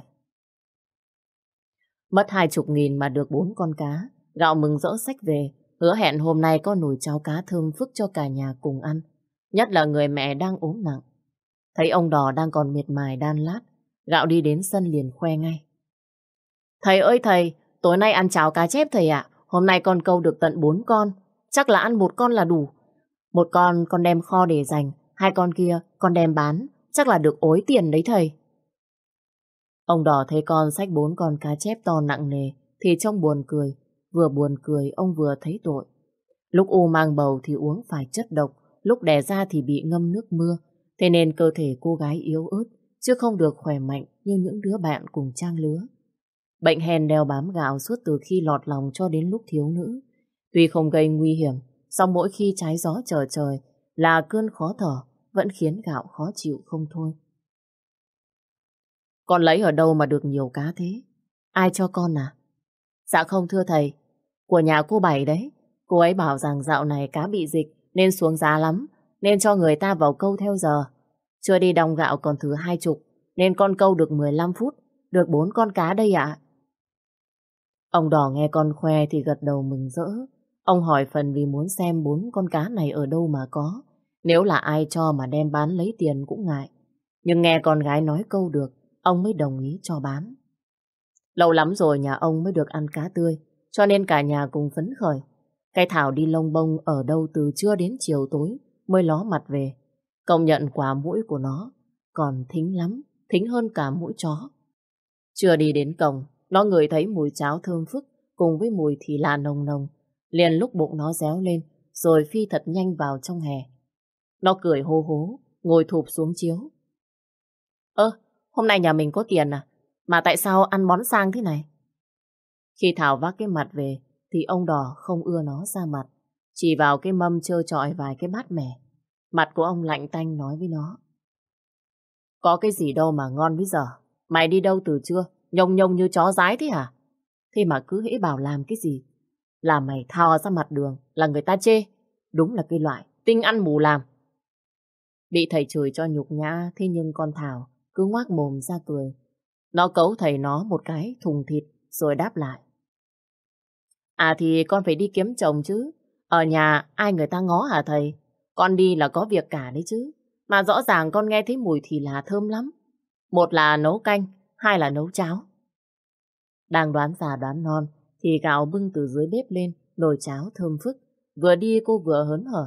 Speaker 1: Mất 20.000 mà được 4 con cá, Gạo mừng rỡ xách về, hứa hẹn hôm nay có nồi cháo cá thơm phức cho cả nhà cùng ăn. Nhất là người mẹ đang ốm nặng. Thấy ông Đò đang còn miệt mài đan lát, Gạo đi đến sân liền khoe ngay. Thầy ơi thầy, tối nay ăn cháo cá chép thầy ạ. Hôm nay con câu được tận 4 con, chắc là ăn 1 con là đủ. 1 con đem kho để dành, 2 con kia con đem bán, chắc là được ối tiền đấy thầy. Ông Đò thấy con xách 4 con cá chép to nặng nề thì trông buồn cười. Vừa buồn cười ông vừa thấy tội. Lúc u mang bầu thì uống phải chất độc, lúc đẻ ra thì bị ngâm nước mưa. Thế nên cơ thể cô gái yếu ớt, chứ không được khỏe mạnh như những đứa bạn cùng trang lứa. Bệnh hèn đeo bám Gạo suốt từ khi lọt lòng cho đến lúc thiếu nữ. Tuy không gây nguy hiểm, song mỗi khi trái gió trở trời là cơn khó thở vẫn khiến Gạo khó chịu không thôi. Con lấy ở đâu mà được nhiều cá thế? Ai cho con à? Dạ không thưa thầy, của nhà cô Bảy đấy. Cô ấy bảo rằng dạo này cá bị dịch nên xuống giá lắm, nên cho người ta vào câu theo giờ. Chưa đi đong gạo còn thừa 20, nên con câu được 15 phút, được 4 con cá đây ạ. Ông Đỏ nghe con khoe thì gật đầu mừng rỡ. Ông hỏi phần vì muốn xem 4 con cá này ở đâu mà có. Nếu là ai cho mà đem bán lấy tiền cũng ngại. Nhưng nghe con gái nói câu được, ông mới đồng ý cho bán. Lâu lắm rồi nhà ông mới được ăn cá tươi, cho nên cả nhà cùng phấn khởi. Cái Thảo đi lông bông ở đâu từ trưa đến chiều tối mới ló mặt về. Công nhận quả mũi của nó còn thính lắm, thính hơn cả mũi chó. Chưa đi đến cổng, nó ngửi thấy mùi cháo thơm phức cùng với mùi thì là nồng nồng. Liền lúc bụng nó réo lên, rồi phi thật nhanh vào trong hè. Nó cười hô hố, ngồi thụp xuống chiếu. Hôm nay nhà mình có tiền à? Mà tại sao ăn món sang thế này? Khi Thảo vác cái mặt về, thì ông Đỏ không ưa nó ra mặt. Chỉ vào cái mâm trơ trọi vài cái bát mẻ. Mặt của ông lạnh tanh nói với nó. Có cái gì đâu mà ngon bây giờ. Mày đi đâu từ trưa? Nhông nhông như chó dái thế hả? Thế mà cứ hễ bảo làm cái gì là mày thò ra mặt đường là người ta chê. Đúng là cái loại tinh ăn mù làm. Bị thầy chửi cho nhục nhã, thế nhưng con Thảo cứ ngoác mồm ra cười. Nó cấu thầy nó một cái thùng thịt rồi đáp lại. À thì con phải đi kiếm chồng chứ. Ở nhà ai người ta ngó hả thầy? Con đi là có việc cả đấy chứ. Mà rõ ràng con nghe thấy mùi thì là thơm lắm. Một là nấu canh, hai là nấu cháo. Đang đoán già đoán non thì gạo bưng từ dưới bếp lên nồi cháo thơm phức. Vừa đi cô vừa hớn hở.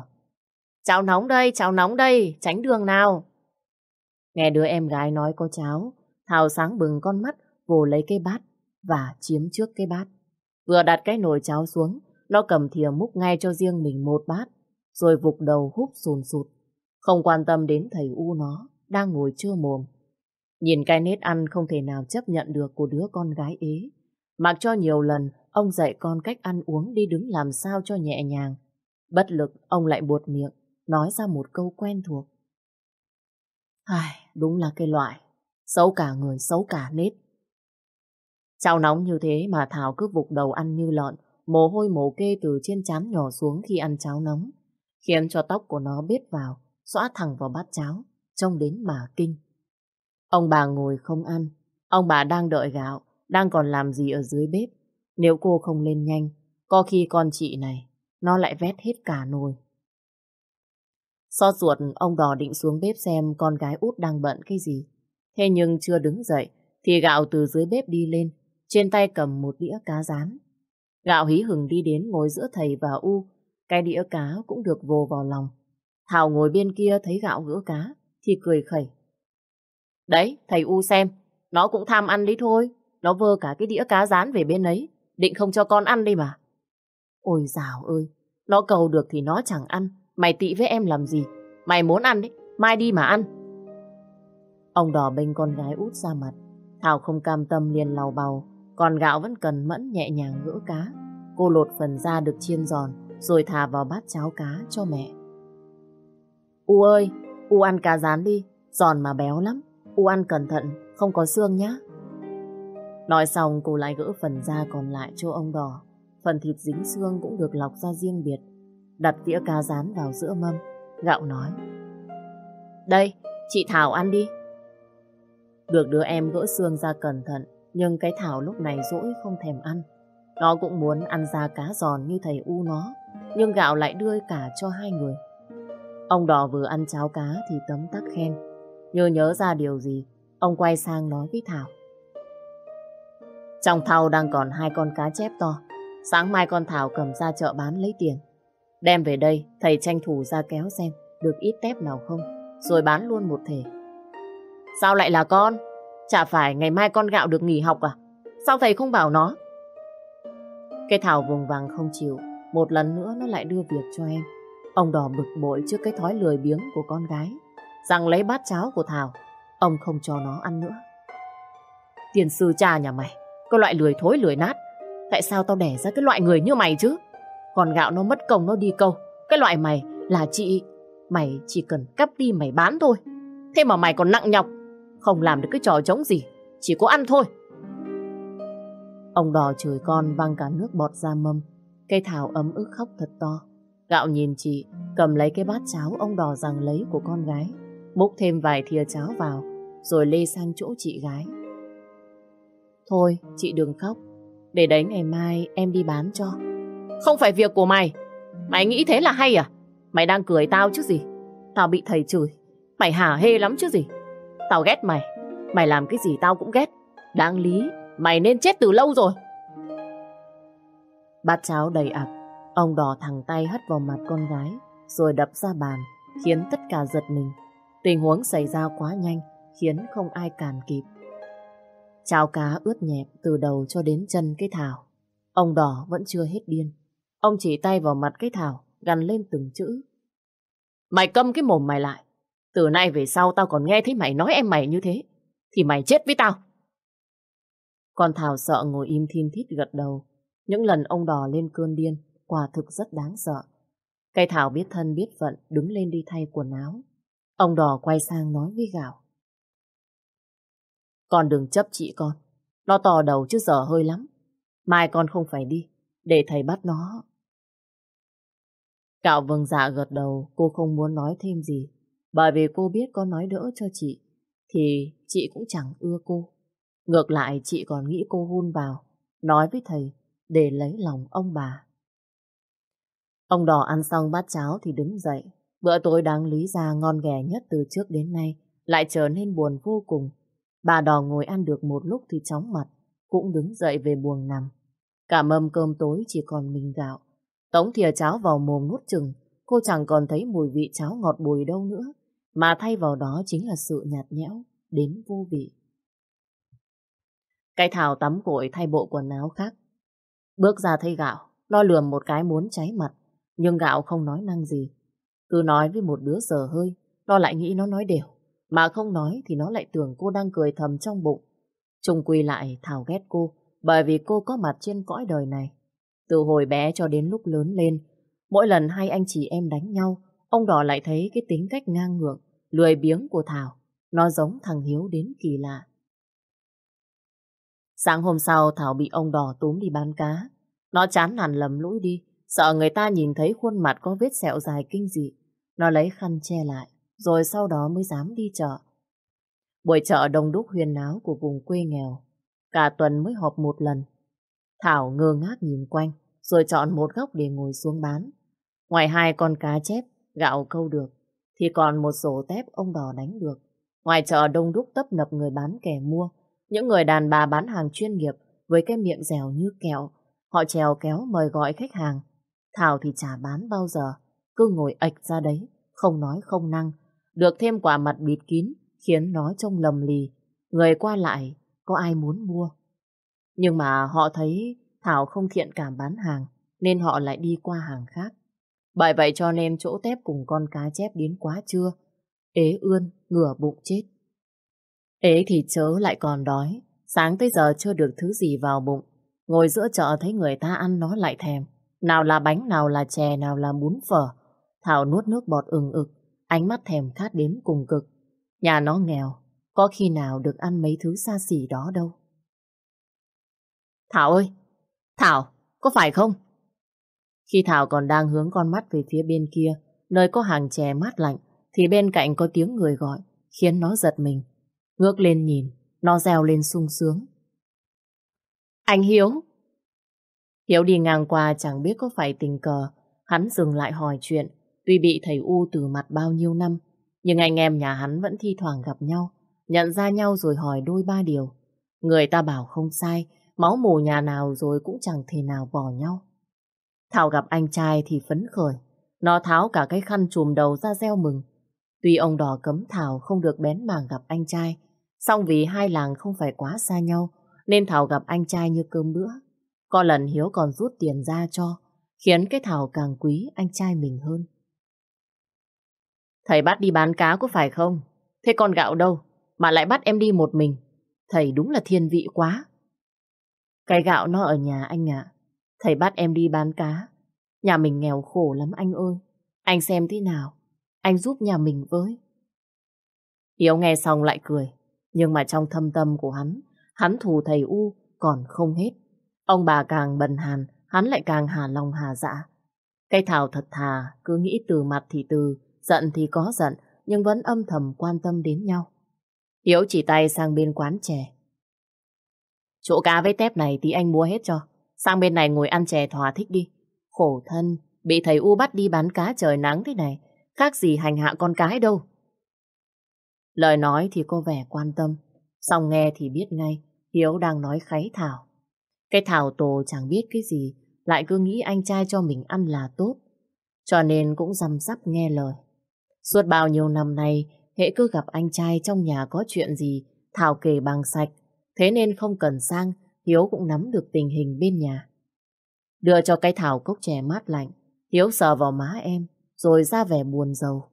Speaker 1: Cháo nóng đây, tránh đường nào. Nghe đứa em gái nói có cháo, Thảo sáng bừng con mắt vồ lấy cái bát và chiếm trước cái bát. Vừa đặt cái nồi cháo xuống, nó cầm thìa múc ngay cho riêng mình một bát, rồi vục đầu húp sùn sụt. Không quan tâm đến thầy U nó đang ngồi trơ mồm. Nhìn cái nết ăn không thể nào chấp nhận được của đứa con gái ế. Mặc cho nhiều lần ông dạy con cách ăn uống đi đứng làm sao cho nhẹ nhàng. Bất lực ông lại buột miệng, nói ra một câu quen thuộc. Đúng là cái loại xấu cả người xấu cả nết. Cháo nóng như thế mà Thảo cứ vục đầu ăn như lợn, mồ hôi mồ kê từ trên trán nhỏ xuống khi ăn cháo nóng, khiến cho tóc của nó bết vào, xõa thẳng vào bát cháo, trông đến mà kinh. Ông bà ngồi không ăn, ông bà đang đợi gạo, đang còn làm gì ở dưới bếp. Nếu cô không lên nhanh, có khi con chị này, nó lại vét hết cả nồi. Xót ruột, ông Đỏ định xuống bếp xem con gái út đang bận cái gì. Thế nhưng chưa đứng dậy, thì gạo từ dưới bếp đi lên, trên tay cầm một đĩa cá rán. Gạo hí hửng đi đến ngồi giữa thầy và U, cái đĩa cá cũng được vồ vào lòng. Thảo ngồi bên kia thấy gạo gỡ cá, thì cười khẩy. Đấy, thầy U xem, nó cũng tham ăn đấy thôi. Nó vơ cả cái đĩa cá rán về bên ấy, định không cho con ăn đi mà. Ôi dào ơi, nó cầu được thì nó chẳng ăn. Mày tị với em làm gì? Mày muốn ăn đấy, mai đi mà ăn. Ông Đỏ bênh con gái út ra mặt. Thảo không cam tâm liền làu bàu, còn gạo vẫn cần mẫn nhẹ nhàng gỡ cá. Cô lột phần da được chiên giòn, rồi thả vào bát cháo cá cho mẹ. U ơi, U ăn cá rán đi, giòn mà béo lắm. U ăn cẩn thận, không có xương nhá. Nói xong cô lại gỡ phần da còn lại cho ông Đỏ. Phần thịt dính xương cũng được lọc ra riêng biệt. Đặt đĩa cá rán vào giữa mâm. Gạo nói. Đây, chị Thảo ăn đi. Được đứa em gỡ xương ra cẩn thận, nhưng cái Thảo lúc này dỗi không thèm ăn. Nó cũng muốn ăn da cá giòn như thầy U nó, nhưng gạo lại đưa cả cho hai người. Ông Đỏ vừa ăn cháo cá thì tấm tắc khen. Như nhớ ra điều gì, ông quay sang nói với Thảo. Trong thau đang còn 2 con cá chép to. Sáng mai con Thảo cầm ra chợ bán lấy tiền. Đem về đây, thầy tranh thủ ra kéo xem được ít tép nào không, rồi bán luôn một thể. Sao lại là con? Chả phải ngày mai con Gạo được nghỉ học à? Sao thầy không bảo nó? Cái Thảo vùng vằng không chịu. Một lần nữa nó lại đưa việc cho em. Ông Đỏ bực bội trước cái thói lười biếng của con gái, rằng lấy bát cháo của Thảo, ông không cho nó ăn nữa. Tiền sư cha nhà mày, cái loại lười thối lười nát. Tại sao tao đẻ ra cái loại người như mày chứ? Còn Gạo nó mất công nó đi câu. Cái loại mày là chị. Mày chỉ cần cắp đi mày bán thôi. Thế mà mày còn nặng nhọc, không làm được cái trò trống gì, chỉ có ăn thôi. Ông Đỏ chửi con văng cả nước bọt ra mâm. Cây Thảo ấm ức khóc thật to. Gạo nhìn chị cầm lấy cái bát cháo ông Đỏ giằng lấy của con gái, múc thêm vài thìa cháo vào, rồi lê sang chỗ chị gái. Thôi, chị đừng khóc, để đấy ngày mai em đi bán cho. Không phải việc của mày. Mày nghĩ thế là hay à? Mày đang cười tao chứ gì? Tao bị thầy chửi, mày hả hê lắm chứ gì? Tao ghét mày. Mày làm cái gì tao cũng ghét. Đáng lý, mày nên chết từ lâu rồi. Bát cháo đầy ắp, ông Đỏ thẳng tay hất vào mặt con gái, rồi đập ra bàn, khiến tất cả giật mình. Tình huống xảy ra quá nhanh, khiến không ai cản kịp. Cháo cá ướt nhẹp từ đầu cho đến chân cái Thảo. Ông Đỏ vẫn chưa hết điên. Ông chỉ tay vào mặt cái Thảo, gằn lên từng chữ. Mày câm cái mồm mày lại. Từ nay về sau tao còn nghe thấy mày nói em mày như thế, thì mày chết với tao. Con Thảo sợ ngồi im thin thít gật đầu. Những lần ông Đỏ lên cơn điên, quả thực rất đáng sợ. Cây Thảo biết thân biết phận, đứng lên đi thay quần áo. Ông Đỏ quay sang nói với Gạo. Con đừng chấp chị con. Nó to đầu chứ dở hơi lắm. Mai con không phải đi, để thầy bắt nó. Gạo vâng dạ gật đầu, cô không muốn nói thêm gì. Bởi vì cô biết có nói đỡ cho chị, thì chị cũng chẳng ưa cô. Ngược lại chị còn nghĩ cô hun vào, nói với thầy để lấy lòng ông bà. Ông Đỏ ăn xong bát cháo thì đứng dậy. Bữa tối đáng lý ra ngon ghẻ nhất từ trước đến nay lại trở nên buồn vô cùng. Bà Đỏ ngồi ăn được một lúc thì chóng mặt, cũng đứng dậy về buồng nằm. Cả mâm cơm tối chỉ còn mình Gạo. Tống thìa cháo vào mồm nuốt chừng, cô chẳng còn thấy mùi vị cháo ngọt bùi đâu nữa, mà thay vào đó chính là sự nhạt nhẽo đến vô vị. Cái Thảo tắm gội thay bộ quần áo khác. Bước ra thấy Gạo, nó lườm một cái muốn cháy mặt, nhưng Gạo không nói năng gì. Cứ nói với một đứa dở hơi, nó lại nghĩ nó nói đều, mà không nói thì nó lại tưởng cô đang cười thầm trong bụng. Chung quy lại Thảo ghét cô, bởi vì cô có mặt trên cõi đời này. Từ hồi bé cho đến lúc lớn lên, mỗi lần hai anh chị em đánh nhau, ông Đỏ lại thấy cái tính cách ngang ngược, lười biếng của Thảo. Nó giống thằng Hiếu đến kỳ lạ. Sáng hôm sau Thảo bị ông Đỏ túm đi bán cá. Nó chán nản lầm lũi đi, sợ người ta nhìn thấy khuôn mặt có vết sẹo dài kinh dị. Nó lấy khăn che lại, rồi sau đó mới dám đi chợ. Buổi chợ đông đúc huyên náo của vùng quê nghèo. Cả tuần mới họp một lần. Thảo ngơ ngác nhìn quanh, rồi chọn một góc để ngồi xuống bán. Ngoài hai con cá chép, Gạo câu được, thì còn một rổ tép ông Đỏ đánh được. Ngoài chợ đông đúc tấp nập người bán kẻ mua. Những người đàn bà bán hàng chuyên nghiệp với cái miệng dẻo như kẹo. Họ trèo kéo mời gọi khách hàng. Thảo thì chả bán bao giờ, cứ ngồi ệch ra đấy, không nói không năng. Được thêm quả mặt bịt kín, khiến nó trông lầm lì. Người qua lại, có ai muốn mua. Nhưng mà họ thấy Thảo không thiện cảm bán hàng, nên họ lại đi qua hàng khác. Bởi vậy cho nên chỗ tép cùng con cá chép đến quá trưa. Ế ươn, ngửa bụng chết. Ế thì chớ lại còn đói. Sáng tới giờ chưa được thứ gì vào bụng. Ngồi giữa chợ thấy người ta ăn nó lại thèm. Nào là bánh, nào là chè, nào là bún phở. Thảo nuốt nước bọt ừng ực, ánh mắt thèm khát đến cùng cực. Nhà nó nghèo, có khi nào được ăn mấy thứ xa xỉ đó đâu. Thảo ơi! Thảo! Có phải không? Khi Thảo còn đang hướng con mắt về phía bên kia, nơi có hàng chè mát lạnh, thì bên cạnh có tiếng người gọi, khiến nó giật mình. Ngước lên nhìn, nó reo lên sung sướng. Anh Hiếu! Hiếu đi ngang qua chẳng biết có phải tình cờ, hắn dừng lại hỏi chuyện. Tuy bị thầy U từ mặt bao nhiêu năm, nhưng anh em nhà hắn vẫn thi thoảng gặp nhau, nhận ra nhau rồi hỏi đôi ba điều. Người ta bảo không sai, máu mủ nhà nào rồi cũng chẳng thể nào bỏ nhau. Thảo gặp anh trai thì phấn khởi, nó tháo cả cái khăn trùm đầu ra reo mừng. Tuy ông Đỏ cấm Thảo không được bén mảng gặp anh trai, song vì hai làng không phải quá xa nhau, nên Thảo gặp anh trai như cơm bữa. Có lần Hiếu còn rút tiền ra cho, khiến cái Thảo càng quý anh trai mình hơn. Thầy bắt đi bán cá có phải không? Thế con Gạo đâu, mà lại bắt em đi một mình? Thầy đúng là thiên vị quá. Cái Gạo nó ở nhà anh ạ. Thầy bắt em đi bán cá. Nhà mình nghèo khổ lắm anh ơi. Anh xem thế nào, anh giúp nhà mình với. Hiếu nghe xong lại cười. Nhưng mà trong thâm tâm của hắn thù thầy U còn không hết. Ông bà càng bần hàn, hắn lại càng hà lòng hà dạ. Cái Thảo thật thà, cứ nghĩ từ mặt thì từ, giận thì có giận, nhưng vẫn âm thầm quan tâm đến nhau. Hiếu chỉ tay sang bên quán chè. Chỗ cá với tép này tí anh mua hết cho. Sang bên này ngồi ăn chè thỏa thích đi. Khổ thân, bị thầy U bắt đi bán cá trời nắng thế này, khác gì hành hạ con cái đâu. Lời nói thì có vẻ quan tâm, xong nghe thì biết ngay Hiếu đang nói kháy Thảo. Cái Thảo tổ chẳng biết cái gì, lại cứ nghĩ anh trai cho mình ăn là tốt, cho nên cũng răm rắp nghe lời. Suốt bao nhiêu năm nay, hễ cứ gặp anh trai trong nhà có chuyện gì, Thảo kể bằng sạch, thế nên không cần sang, Hiếu cũng nắm được tình hình bên nhà. Đưa cho cái Thảo cốc chè mát lạnh, Hiếu sờ vào má em, rồi ra vẻ buồn rầu.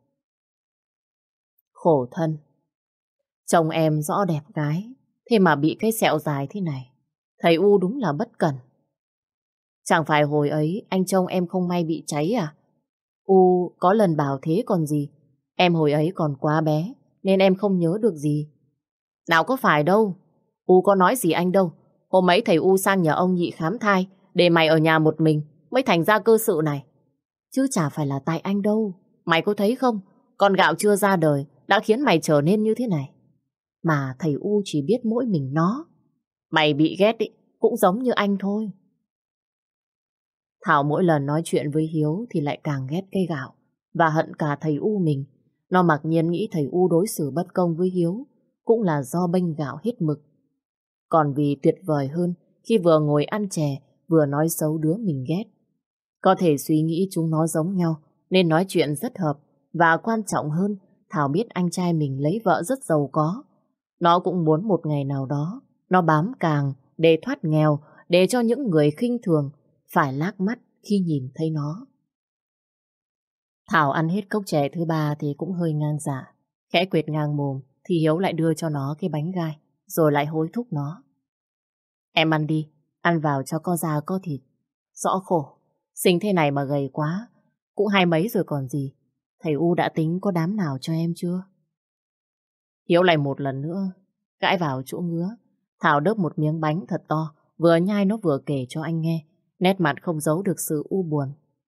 Speaker 1: Khổ thân, chồng em rõ đẹp gái, thế mà bị cái sẹo dài thế này. Thầy U đúng là bất cẩn. Chẳng phải hồi ấy anh trông em không may bị cháy à? U có lần bảo thế còn gì. Em hồi ấy còn quá bé, nên em không nhớ được gì. Nào có phải đâu. U có nói gì anh đâu. Hôm ấy thầy U sang nhà ông nhị khám thai, để mày ở nhà một mình mới thành ra cơ sự này. Chứ chả phải là tại anh đâu. Mày có thấy không? Con gạo chưa ra đời đã khiến mày trở nên như thế này. Mà thầy U chỉ biết mỗi mình nó. Mày bị ghét ý, cũng giống như anh thôi. Thảo mỗi lần nói chuyện với Hiếu thì lại càng ghét cây gạo và hận cả thầy U mình. Nó mặc nhiên nghĩ thầy U đối xử bất công với Hiếu cũng là do bênh gạo hết mực. Còn vì tuyệt vời hơn khi vừa ngồi ăn chè vừa nói xấu đứa mình ghét. Có thể suy nghĩ chúng nó giống nhau nên nói chuyện rất hợp, và quan trọng hơn Thảo biết anh trai mình lấy vợ rất giàu có. Nó cũng muốn một ngày nào đó nó bám càng để thoát nghèo, để cho những người khinh thường phải lác mắt khi nhìn thấy nó. Thảo ăn hết cốc chè thứ ba thì cũng hơi ngang dạ. Khẽ quệt ngang mồm thì Hiếu lại đưa cho nó cái bánh gai, rồi lại hối thúc nó. Em ăn đi, ăn vào cho có da có thịt. Rõ khổ, sinh thế này mà gầy quá, cũng hai mấy rồi còn gì. Thầy U đã tính có đám nào cho em chưa? Hiếu lại một lần nữa gãi vào chỗ ngứa. Thảo đớp một miếng bánh thật to, vừa nhai nó vừa kể cho anh nghe, nét mặt không giấu được sự u buồn.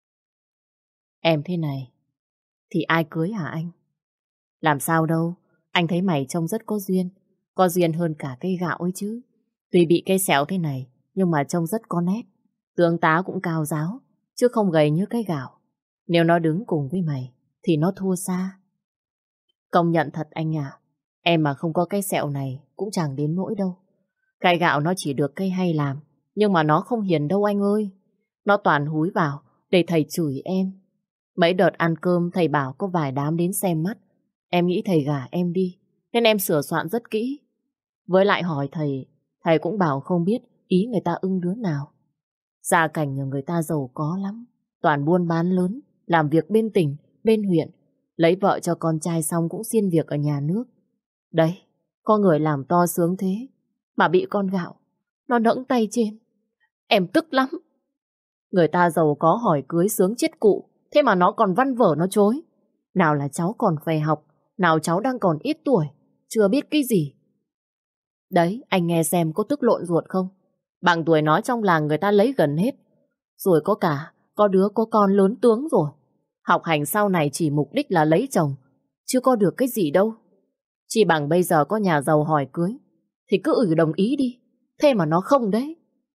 Speaker 1: Em thế này thì ai cưới hả anh? Làm sao đâu, anh thấy mày trông rất có duyên hơn cả cây gạo ấy chứ. Tuy bị cây sẹo thế này, nhưng mà trông rất có nét, tướng tá cũng cao ráo, chứ không gầy như cây gạo. Nếu nó đứng cùng với mày, thì nó thua xa. Công nhận thật anh ạ, em mà không có cái sẹo này cũng chẳng đến nỗi đâu. Cây gạo nó chỉ được cây hay làm, nhưng mà nó không hiền đâu anh ơi. Nó toàn húi vào để thầy chửi em. Mấy đợt ăn cơm thầy bảo có vài đám đến xem mắt. Em nghĩ thầy gả em đi, nên em sửa soạn rất kỹ. Với lại hỏi thầy, thầy cũng bảo không biết ý người ta ưng đứa nào. Gia cảnh nhà người ta giàu có lắm, toàn buôn bán lớn, làm việc bên tỉnh, bên huyện. Lấy vợ cho con trai xong cũng xin việc ở nhà nước. Đấy, có người làm to sướng thế, mà bị con gạo nó nẫng tay trên. Em tức lắm. Người ta giàu có hỏi cưới sướng chết cụ, thế mà nó còn văn vở nó chối. Nào là cháu còn phải học, nào cháu đang còn ít tuổi, chưa biết cái gì. Đấy, anh nghe xem có tức lộn ruột không? Bằng tuổi nó trong làng người ta lấy gần hết. Rồi có đứa có con lớn tướng rồi. Học hành sau này chỉ mục đích là lấy chồng, chưa có được cái gì đâu. Chỉ bằng bây giờ có nhà giàu hỏi cưới, thì cứ đồng ý đi. Thế mà nó không đấy.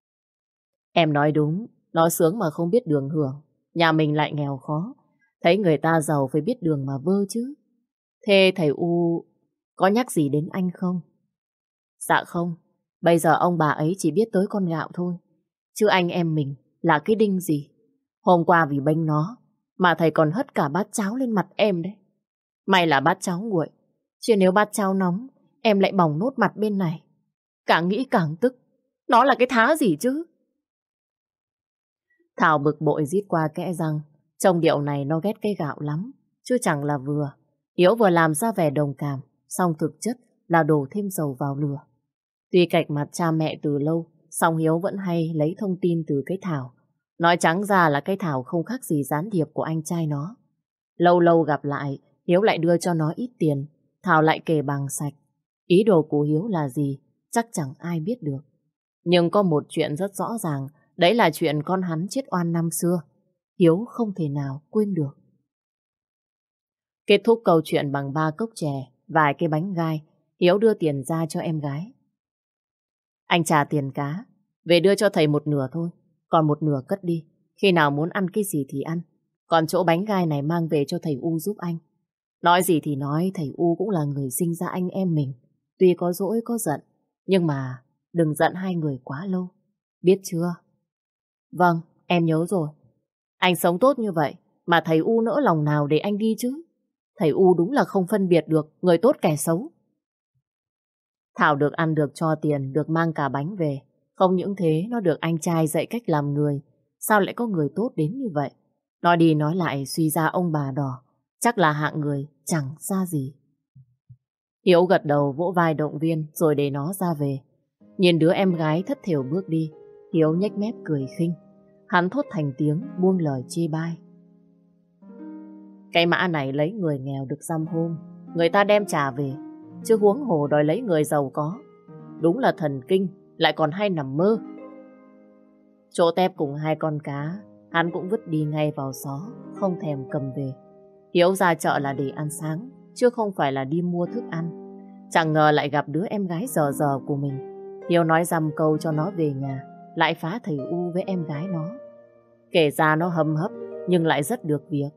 Speaker 1: Em nói đúng, nó sướng mà không biết đường hưởng. Nhà mình lại nghèo khó, thấy người ta giàu phải biết đường mà vơ chứ. Thế thầy U có nhắc gì đến anh không? Dạ không, bây giờ ông bà ấy chỉ biết tới con gạo thôi. Chứ anh em mình là cái đinh gì. Hôm qua vì bênh nó mà thầy còn hất cả bát cháo lên mặt em đấy. May là bát cháo nguội, chứ nếu bát cháo nóng em lại bỏng nốt mặt bên này. Càng nghĩ càng tức. Nó là cái thá gì chứ? Thảo bực bội rít qua kẽ răng. Trong điệu này nó ghét cây gạo lắm, chứ chẳng là vừa. Hiếu vừa làm ra vẻ đồng cảm, song thực chất là đổ thêm dầu vào lửa. Tuy cạch mặt cha mẹ từ lâu, song Hiếu vẫn hay lấy thông tin từ cái Thảo. Nói trắng ra là cái Thảo không khác gì gián điệp của anh trai nó. Lâu lâu gặp lại, Hiếu lại đưa cho nó ít tiền, Thảo lại kể bằng sạch. Ý đồ của Hiếu là gì, chắc chẳng ai biết được. Nhưng có một chuyện rất rõ ràng, đấy là chuyện con hắn chết oan năm xưa. Hiếu không thể nào quên được. Kết thúc câu chuyện bằng 3 cốc chè, vài cái bánh gai, Hiếu đưa tiền ra cho em gái. Anh trả tiền cá, về đưa cho thầy một nửa thôi, còn một nửa cất đi. Khi nào muốn ăn cái gì thì ăn. Còn chỗ bánh gai này mang về cho thầy U giúp anh. Nói gì thì nói, thầy U cũng là người sinh ra anh em mình. Tuy có dỗi có giận, nhưng mà đừng giận hai người quá lâu. Biết chưa? Vâng, em nhớ rồi. Anh sống tốt như vậy, mà thầy U nỡ lòng nào để anh đi chứ? Thầy U đúng là không phân biệt được người tốt kẻ xấu. Thảo được ăn được cho tiền, được mang cả bánh về. Không những thế, nó được anh trai dạy cách làm người. Sao lại có người tốt đến như vậy? Nói đi nói lại suy ra ông bà đỏ, chắc là hạng người chẳng ra gì. Hiếu gật đầu vỗ vai động viên rồi để nó ra về. Nhìn đứa em gái thất thểu bước đi, Hiếu nhếch mép cười khinh. Hắn thốt thành tiếng buông lời chê bai. Cái mã này lấy người nghèo được dăm hôm, người ta đem trả về, chứ huống hồ đòi lấy người giàu có. Đúng là thần kinh, lại còn hay nằm mơ. Chỗ tép cùng hai con cá, hắn cũng vứt đi ngay vào xó, không thèm cầm về. Hiếu ra chợ là để ăn sáng, chứ không phải là đi mua thức ăn. Chẳng ngờ lại gặp đứa em gái dở dở của mình. Hiếu nói dăm câu cho nó về nhà, lại phá thầy U với em gái nó. Kể ra nó hầm hấp, nhưng lại rất được việc.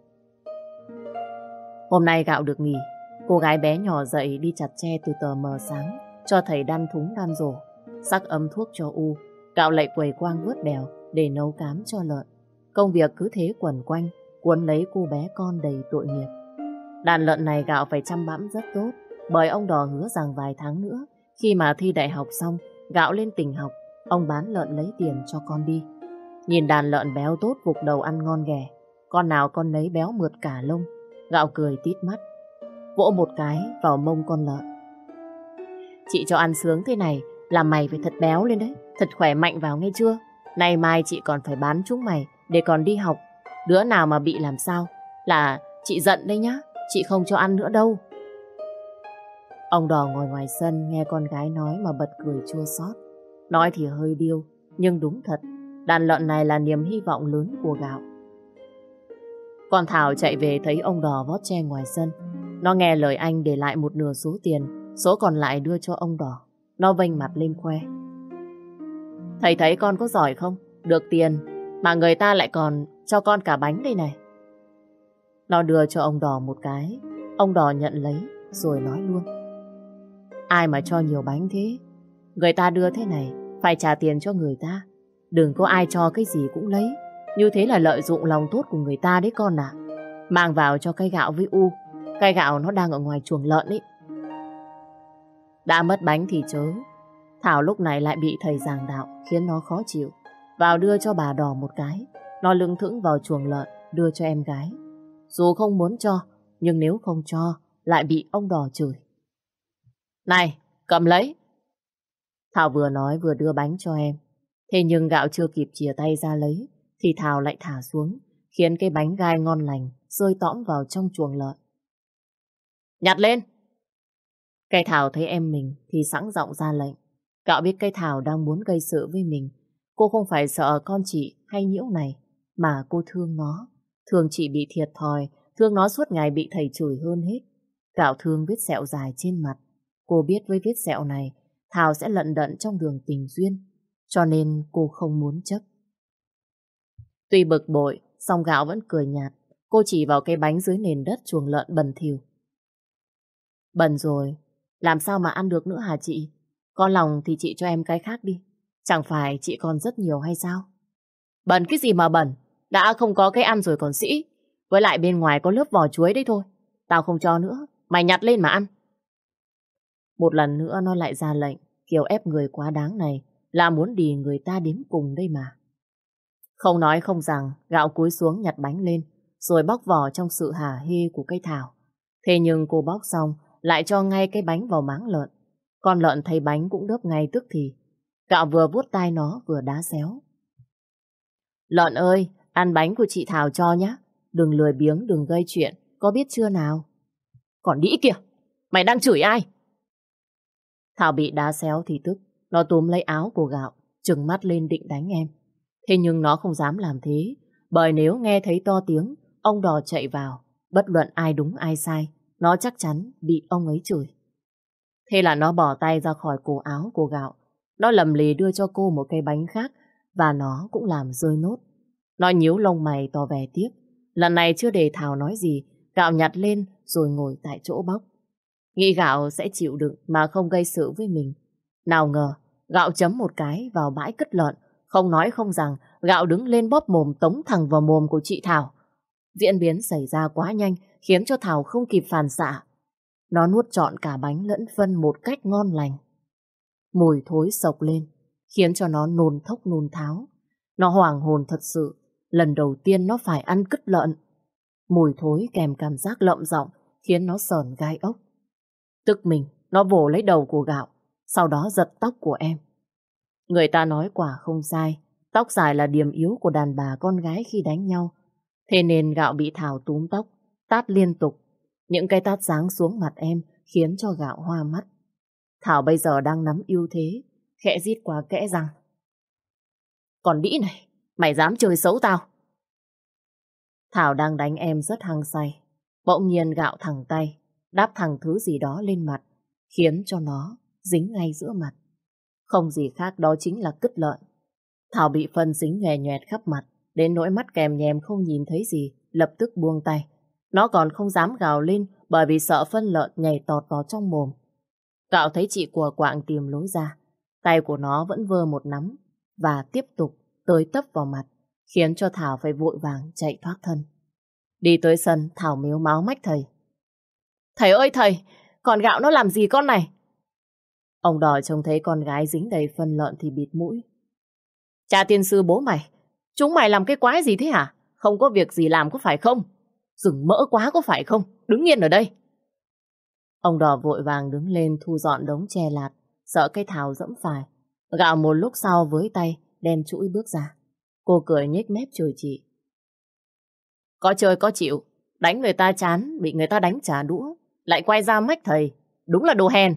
Speaker 1: Hôm nay Gạo được nghỉ, cô gái bé nhỏ dậy đi chặt tre từ tờ mờ sáng, cho thầy đan thúng đan rổ, sắc ấm thuốc cho U. Gạo lại quầy quang vớt bèo để nấu cám cho lợn. Công việc cứ thế quẩn quanh, cuốn lấy cô bé con đầy tội nghiệp. Đàn lợn này Gạo phải chăm bẵm rất tốt, bởi ông Đò hứa rằng vài tháng nữa, khi mà thi đại học xong, Gạo lên tỉnh học, ông bán lợn lấy tiền cho con đi. Nhìn đàn lợn béo tốt vục đầu ăn ngon ghẻ, con nào con nấy béo mượt cả lông. Gạo cười tít mắt, vỗ một cái vào mông con lợn. Chị cho ăn sướng thế này, làm mày phải thật béo lên đấy, thật khỏe mạnh vào nghe chưa? Nay mai chị còn phải bán chúng mày để còn đi học. Đứa nào mà bị làm sao là chị giận đấy nhá, chị không cho ăn nữa đâu. Ông Đò ngồi ngoài sân nghe con gái nói mà bật cười chua xót. Nói thì hơi điêu, nhưng đúng thật, đàn lợn này là niềm hy vọng lớn của Gạo. Con Thảo chạy về thấy ông Đò vót tre ngoài sân. Nó nghe lời anh để lại một nửa số tiền, số còn lại đưa cho ông Đò. Nó vênh mặt lên khoe. Thầy thấy con có giỏi không? Được tiền mà người ta lại còn cho con cả bánh đây này. Nó đưa cho ông Đò một cái. Ông Đò nhận lấy rồi nói luôn. Ai mà cho nhiều bánh thế? Người ta đưa thế này phải trả tiền cho người ta. Đừng có ai cho cái gì cũng lấy. Như thế là lợi dụng lòng tốt của người ta đấy con ạ. Mang vào cho cây Gạo với U. Cây Gạo nó đang ở ngoài chuồng lợn ấy. Đã mất bánh thì chớ. Thảo lúc này lại bị thầy giảng đạo khiến nó khó chịu. Vào đưa cho bà Đò một cái. Nó lững thững vào chuồng lợn đưa cho em gái. Dù không muốn cho, nhưng nếu không cho lại bị ông Đò chửi. Này, cầm lấy. Thảo vừa nói vừa đưa bánh cho em. Thế nhưng Gạo chưa kịp chìa tay ra lấy thì Thảo lại thả xuống, khiến cái bánh gai ngon lành rơi tõm vào trong chuồng lợn. Nhặt lên! Cây Thảo thấy em mình thì sẵn giọng ra lệnh. Gạo biết cây Thảo đang muốn gây sự với mình. Cô không phải sợ con chị hay nhiễu này, mà cô thương nó. Thương chị bị thiệt thòi, thương nó suốt ngày bị thầy chửi hơn hết. Gạo thương vết sẹo dài trên mặt. Cô biết với vết sẹo này, Thảo sẽ lận đận trong đường tình duyên. Cho nên cô không muốn chấp. Tuy bực bội, song Gạo vẫn cười nhạt. Cô chỉ vào cái bánh dưới nền đất chuồng lợn bẩn thỉu. Bẩn rồi, làm sao mà ăn được nữa hả chị? Có lòng thì chị cho em cái khác đi. Chẳng phải chị còn rất nhiều hay sao? Bẩn cái gì mà bẩn? Đã không có cái ăn rồi còn sĩ. Với lại bên ngoài có lớp vỏ chuối đấy thôi. Tao không cho nữa, mày nhặt lên mà ăn. Một lần nữa nó lại ra lệnh. Kiểu ép người quá đáng này là muốn đì người ta đến cùng đây mà. Không nói không rằng, Gạo cúi xuống nhặt bánh lên, rồi bóc vỏ trong sự hả hê của cây Thảo. Thế nhưng cô bóc xong, lại cho ngay cái bánh vào máng lợn. Con lợn thấy bánh cũng đớp ngay tức thì. Gạo vừa vuốt tai nó vừa đá xéo. Lợn ơi, ăn bánh của chị Thảo cho nhá. Đừng lười biếng, đừng gây chuyện, có biết chưa nào? Còn đĩ kìa, mày đang chửi ai? Thảo bị đá xéo thì tức, nó túm lấy áo của Gạo, trừng mắt lên định đánh em. Thế nhưng nó không dám làm thế, bởi nếu nghe thấy to tiếng, ông Đò chạy vào, Bất luận ai đúng ai sai, nó chắc chắn bị ông ấy chửi. Thế là nó bỏ tay ra khỏi cổ áo của Gạo. Nó lầm lì đưa cho cô một cây bánh khác và nó cũng làm rơi nốt. Nó nhíu lông mày tỏ vẻ tiếc. Lần này chưa để Thảo nói gì, Gạo nhặt lên rồi ngồi tại chỗ bóc. Nghĩ Gạo sẽ chịu đựng mà không gây sự với mình. Nào ngờ, Gạo chấm một cái vào bãi cứt lợn. Không nói không rằng, Gạo đứng lên bóp mồm tống thẳng vào mồm của chị Thảo. Diễn biến xảy ra quá nhanh khiến cho Thảo không kịp phản xạ. Nó nuốt trọn cả bánh lẫn phân một cách ngon lành. Mùi thối sộc lên, khiến cho nó nôn thốc nôn tháo. Nó hoảng hồn thật sự, lần đầu tiên nó phải ăn cứt lợn. Mùi thối kèm cảm giác lợm giọng khiến nó sởn gai ốc. Tức mình, nó vồ lấy đầu của Gạo, sau đó giật tóc của em. Người ta nói quả không sai, tóc dài là điểm yếu của đàn bà con gái khi đánh nhau. Thế nên Gạo bị Thảo túm tóc, tát liên tục. Những cái tát giáng xuống mặt em khiến cho Gạo hoa mắt. Thảo bây giờ đang nắm ưu thế, khẽ rít qua kẽ răng. Còn đĩ này, mày dám chơi xấu tao? Thảo đang đánh em rất hăng say. Bỗng nhiên Gạo thẳng tay, đáp thẳng thứ gì đó lên mặt, khiến cho nó dính ngay giữa mặt. Không gì khác, đó chính là cứt lợn. Thảo bị phân dính nhòe nhoẹt khắp mặt, đến nỗi mắt kèm nhèm không nhìn thấy gì, lập tức buông tay. Nó còn không dám gào lên bởi vì sợ phân lợn nhảy tọt vào trong mồm. Gạo thấy chị của quạng tìm lối ra, tay của nó vẫn vơ một nắm và tiếp tục tới tấp vào mặt, khiến cho Thảo phải vội vàng chạy thoát thân. Đi tới sân, Thảo mếu máo mách thầy. Thầy ơi thầy, con Gạo nó làm gì con này? Ông đòi trông thấy con gái dính đầy phân lợn thì bịt mũi. Cha tiên sư bố mày, chúng mày làm cái quái gì thế hả? Không có việc gì làm có phải không? Rừng mỡ quá có phải không? Đứng yên ở đây. Ông đỏ vội vàng đứng lên thu dọn đống tre lạt, sợ cái Thảo dẫm phải. Gạo một lúc sau với tay, đem chuỗi bước ra. Cô cười nhếch mép chửi chị. Có chơi có chịu, đánh người ta chán, bị người ta đánh trả đũa, lại quay ra mách thầy, đúng là đồ hèn.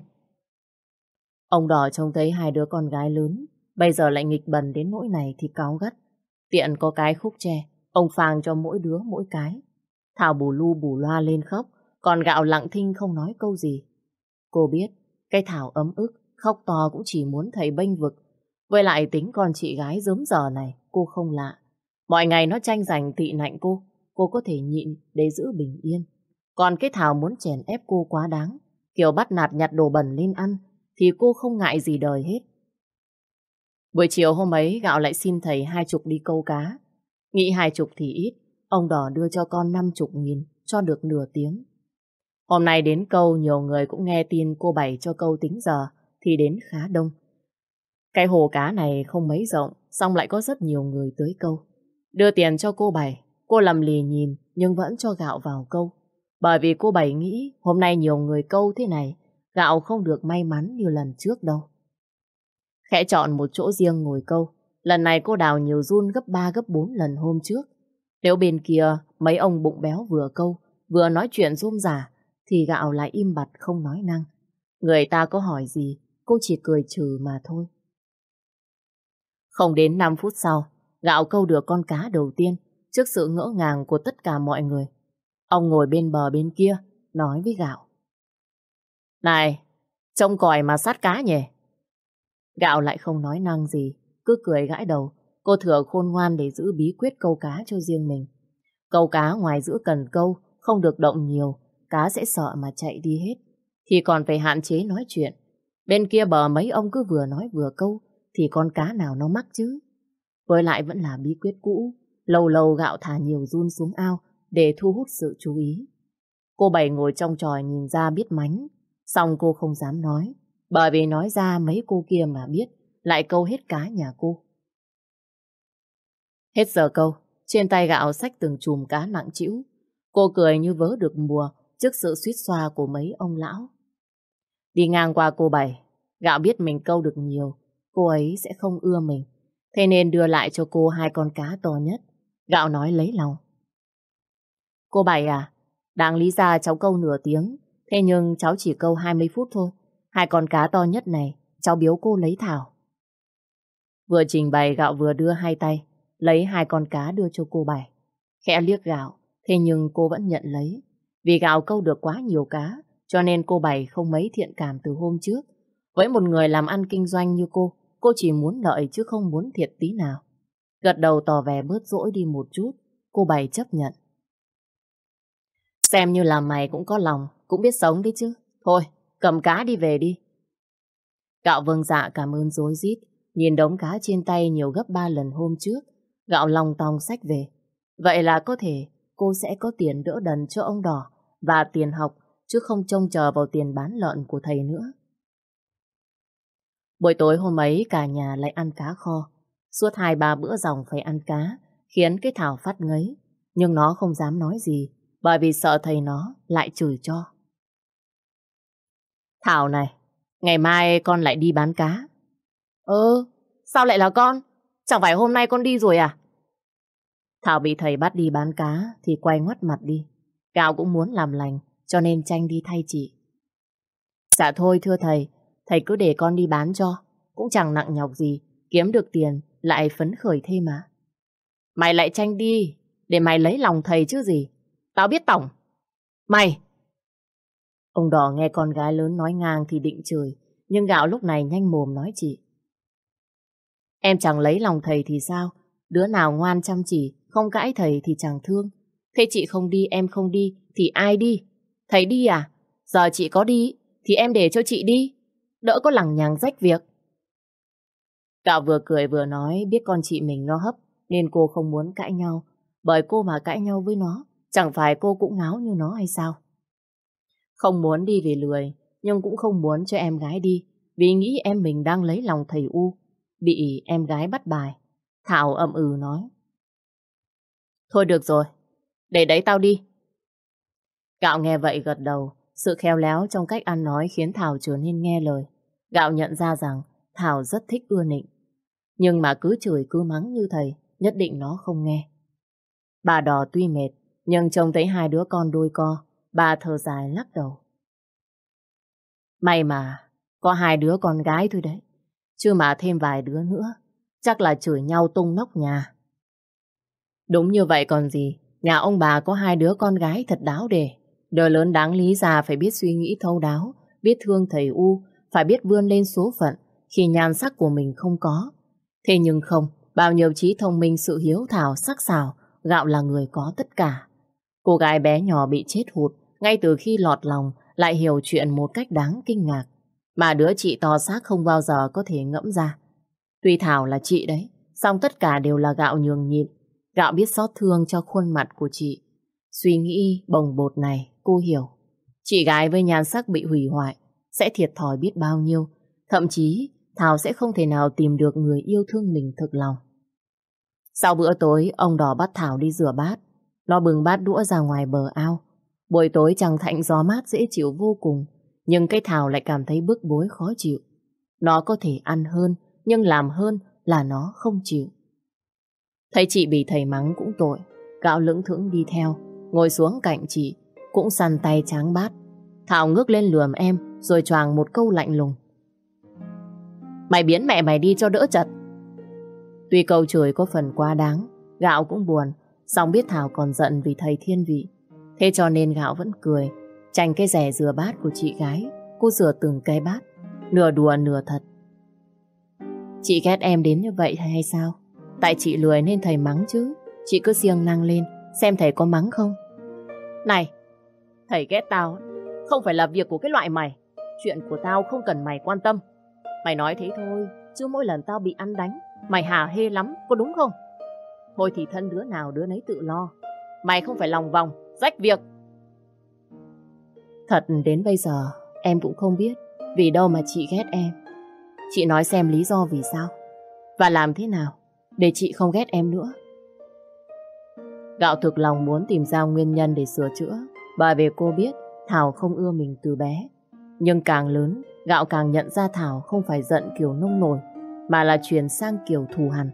Speaker 1: Ông đỏ trông thấy hai đứa con gái lớn, bây giờ lại nghịch bần đến nỗi này thì cáu gắt. Tiện có cái khúc tre, ông phang cho mỗi đứa mỗi cái. Thảo bù lu bù loa lên khóc, còn Gạo lặng thinh không nói câu gì. Cô biết, cái Thảo ấm ức, khóc to cũng chỉ muốn thầy bênh vực. Với lại tính con chị gái giớm giờ này, cô không lạ. Mọi ngày nó tranh giành tị nạnh cô có thể nhịn để giữ bình yên. Còn cái Thảo muốn chèn ép cô quá đáng, kiểu bắt nạt nhặt đồ bẩn lên ăn, thì cô không ngại gì đời hết. Buổi chiều hôm ấy, Gạo lại xin thầy 20 đi câu cá. Nghĩ 20 thì ít, ông đỏ đưa cho con 50.000 cho được nửa tiếng. Hôm nay đến câu, nhiều người cũng nghe tin cô Bảy cho câu tính giờ thì đến khá đông. Cái hồ cá này không mấy rộng, xong lại có rất nhiều người tới câu. Đưa tiền cho cô Bảy, cô lầm lì nhìn nhưng vẫn cho Gạo vào câu. Bởi vì cô Bảy nghĩ hôm nay nhiều người câu thế này, Gạo không được may mắn như lần trước đâu. Khẽ chọn một chỗ riêng ngồi câu, lần này cô đào nhiều run gấp 3 gấp 4 lần hôm trước. Nếu bên kia mấy ông bụng béo vừa câu, vừa nói chuyện rôm rả, thì Gạo lại im bặt không nói năng. Người ta có hỏi gì, cô chỉ cười trừ mà thôi. Không đến 5 phút sau, Gạo câu được con cá đầu tiên trước sự ngỡ ngàng của tất cả mọi người. Ông ngồi bên bờ bên kia, nói với Gạo. Này, trông còi mà sát cá nhỉ? Gạo lại không nói năng gì, cứ cười gãi đầu. Cô thừa khôn ngoan để giữ bí quyết câu cá cho riêng mình. Câu cá ngoài giữ cần câu, không được động nhiều, cá sẽ sợ mà chạy đi hết. Thì còn phải hạn chế nói chuyện. Bên kia bờ mấy ông cứ vừa nói vừa câu, thì con cá nào nó mắc chứ. Với lại vẫn là bí quyết cũ, lâu lâu Gạo thả nhiều giun xuống ao để thu hút sự chú ý. Cô Bảy ngồi trong tròi nhìn ra biết mánh, xong cô không dám nói, bởi vì nói ra mấy cô kia mà biết, lại câu hết cá nhà cô. Hết giờ câu, trên tay Gạo xách từng chùm cá nặng trĩu. Cô cười như vớ được mùa trước sự suýt xoa của mấy ông lão. Đi ngang qua cô Bảy, Gạo biết mình câu được nhiều, cô ấy sẽ không ưa mình. Thế nên đưa lại cho cô 2 con cá to nhất. Gạo nói lấy lòng. Cô Bảy à, đáng lý ra cháu câu nửa tiếng, thế nhưng cháu chỉ câu 20 phút thôi. 2 con cá to nhất này, cháu biếu cô lấy Thảo. Vừa trình bày Gạo vừa đưa 2 tay, lấy 2 con cá đưa cho cô Bảy. Khẽ liếc Gạo, Thế nhưng cô vẫn nhận lấy. Vì Gạo câu được quá nhiều cá, cho nên cô bày không mấy thiện cảm từ hôm trước. Với một người làm ăn kinh doanh như cô chỉ muốn lợi chứ không muốn thiệt tí nào. Gật đầu tỏ vẻ bớt dỗi đi một chút, cô bày chấp nhận. Xem như là mày cũng có lòng, cũng biết sống đấy chứ. Thôi, cầm cá đi về đi. Gạo vâng dạ cảm ơn rối rít, nhìn đống cá trên tay nhiều gấp 3 lần hôm trước. Gạo lòng tòng xách về. Vậy là có thể cô sẽ có tiền đỡ đần cho ông Đỏ và tiền học, chứ không trông chờ vào tiền bán lợn của thầy nữa. Buổi tối hôm ấy cả nhà lại ăn cá kho. Suốt 2-3 bữa dòng phải ăn cá, khiến cái Thảo phát ngấy. Nhưng nó không dám nói gì, bởi vì sợ thầy nó lại chửi cho. Thảo này, ngày mai con lại đi bán cá. Sao lại là con? Chẳng phải hôm nay con đi rồi à? Thảo bị thầy bắt đi bán cá thì quay ngoắt mặt đi. Gạo cũng muốn làm lành, cho nên tranh đi thay chị. Dạ thôi thưa thầy cứ để con đi bán cho. Cũng chẳng nặng nhọc gì, kiếm được tiền lại phấn khởi thêm mà. Mày lại tranh đi, để mày lấy lòng thầy chứ gì. Tao biết tổng. Mày! Ông Đỏ nghe con gái lớn nói ngang thì định chửi, nhưng Gạo lúc này nhanh mồm nói chị. Em chẳng lấy lòng thầy thì sao? Đứa nào ngoan chăm chỉ, không cãi thầy thì chẳng thương. Thế chị không đi, em không đi, thì ai đi? Thầy đi à? Giờ chị có đi, thì em để cho chị đi. Đỡ có lằng nhằng rách việc. Gạo vừa cười vừa nói biết con chị mình nó hấp, nên cô không muốn cãi nhau. Bởi cô mà cãi nhau với nó, chẳng phải cô cũng ngáo như nó hay sao? Không muốn đi vì lười, nhưng cũng không muốn cho em gái đi, vì nghĩ em mình đang lấy lòng thầy U, bị em gái bắt bài. Thảo ậm ừ nói. Thôi được rồi, để đấy tao đi. Gạo nghe vậy gật đầu, sự khéo léo trong cách ăn nói khiến Thảo trở nên nghe lời. Gạo nhận ra rằng Thảo rất thích ưa nịnh, nhưng mà cứ chửi cứ mắng như thầy, nhất định nó không nghe. Bà Đỏ tuy mệt, nhưng trông thấy hai đứa con đôi co, bà thở dài lắc đầu. May mà có hai đứa con gái thôi đấy, chứ mà thêm vài đứa nữa, chắc là chửi nhau tung nóc nhà. Đúng như vậy còn gì, nhà ông bà có hai đứa con gái thật đáo đề. Đời lớn đáng lý ra phải biết suy nghĩ thấu đáo, biết thương thầy U, phải biết vươn lên số phận khi nhan sắc của mình không có. Thế nhưng không, bao nhiêu trí thông minh, sự hiếu thảo, sắc sảo, Gạo là người có tất cả. Cô gái bé nhỏ bị chết hụt ngay từ khi lọt lòng, lại hiểu chuyện một cách đáng kinh ngạc, mà đứa chị to xác không bao giờ có thể ngẫm ra. Tuy Thảo là chị đấy, song tất cả đều là Gạo nhường nhịn. Gạo biết xót thương cho khuôn mặt của chị. Suy nghĩ bồng bột này, cô hiểu. Chị gái với nhan sắc bị hủy hoại sẽ thiệt thòi biết bao nhiêu. Thậm chí Thảo sẽ không thể nào tìm được người yêu thương mình thực lòng. Sau bữa tối, ông Đỏ bắt Thảo đi rửa bát. Nó bưng bát đũa ra ngoài bờ ao. Buổi tối trăng thạnh gió mát dễ chịu vô cùng, nhưng cái Thảo lại cảm thấy bức bối khó chịu. Nó có thể ăn hơn, nhưng làm hơn là nó không chịu. Thấy chị bị thầy mắng cũng tội, Gạo lững thững đi theo, ngồi xuống cạnh chị, cũng săn tay tráng bát. Thảo ngước lên lườm em, rồi choàng một câu lạnh lùng. Mày biến mẹ mày đi cho đỡ chật. Tuy câu chửi có phần quá đáng, Gạo cũng buồn, song biết Thảo còn giận vì thầy thiên vị. Thế cho nên Gạo vẫn cười, tranh cái rẻ rửa bát của chị gái. Cô rửa từng cái bát, nửa đùa nửa thật. Chị ghét em đến như vậy hay sao? Tại chị lười nên thầy mắng chứ. Chị cứ siêng năng lên, xem thầy có mắng không. Này, thầy ghét tao không phải là việc của cái loại mày. Chuyện của tao không cần mày quan tâm. Mày nói thế thôi, chứ mỗi lần tao bị ăn đánh, mày hả hê lắm, có đúng không? Thôi thì thân đứa nào đứa nấy tự lo. Mày không phải lòng vòng, rách việc. Thật đến bây giờ, em cũng không biết vì đâu mà chị ghét em. Chị nói xem lý do vì sao, và làm thế nào để chị không ghét em nữa. Gạo thực lòng muốn tìm ra nguyên nhân để sửa chữa, bởi vì cô biết Thảo không ưa mình từ bé. Nhưng càng lớn, Gạo càng nhận ra Thảo không phải giận kiểu nông nổi, mà là chuyển sang kiểu thù hằn.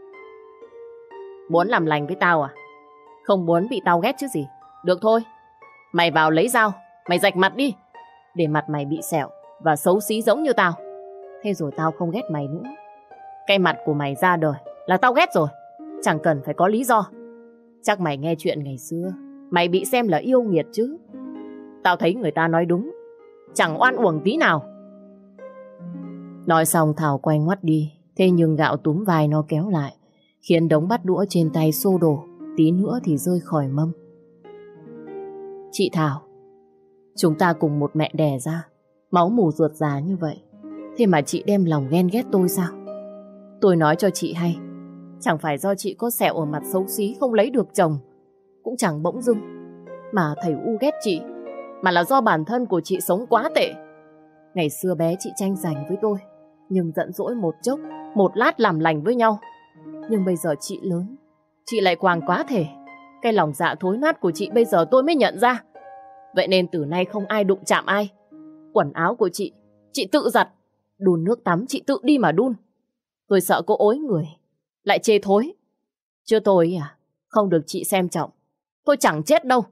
Speaker 1: Muốn làm lành với tao à? Không muốn bị tao ghét chứ gì. Được thôi, mày vào lấy dao, mày rạch mặt đi, để mặt mày bị sẹo và xấu xí giống như tao. Thế rồi tao không ghét mày nữa. Cái mặt của mày ra đời là tao ghét rồi, chẳng cần phải có lý do. Chắc mày nghe chuyện ngày xưa mày bị xem là yêu nghiệt chứ. Tao thấy người ta nói đúng, chẳng oan uổng tí nào. Nói xong Thảo quay ngoắt đi. Thế nhưng Gạo túm vai nó kéo lại, khiến đống bát đũa trên tay xô đổ, tí nữa thì rơi khỏi mâm. Chị Thảo, chúng ta cùng một mẹ đẻ ra, máu mủ ruột già như vậy, thế mà chị đem lòng ghen ghét tôi sao? Tôi nói cho chị hay, chẳng phải do chị có sẹo ở mặt xấu xí không lấy được chồng, cũng chẳng bỗng dưng mà thầy U ghét chị, mà là do bản thân của chị sống quá tệ. Ngày xưa bé chị tranh giành với tôi, nhưng giận dỗi một chốc, một lát làm lành với nhau. Nhưng bây giờ chị lớn, chị lại quàng quá thể. Cái lòng dạ thối nát của chị bây giờ tôi mới nhận ra. Vậy nên từ nay không ai đụng chạm ai. Quần áo của chị tự giặt. Đun nước tắm chị tự đi mà đun. Tôi sợ cô ối người, lại chê thối. Chứ tôi không được chị xem trọng, tôi chẳng chết đâu.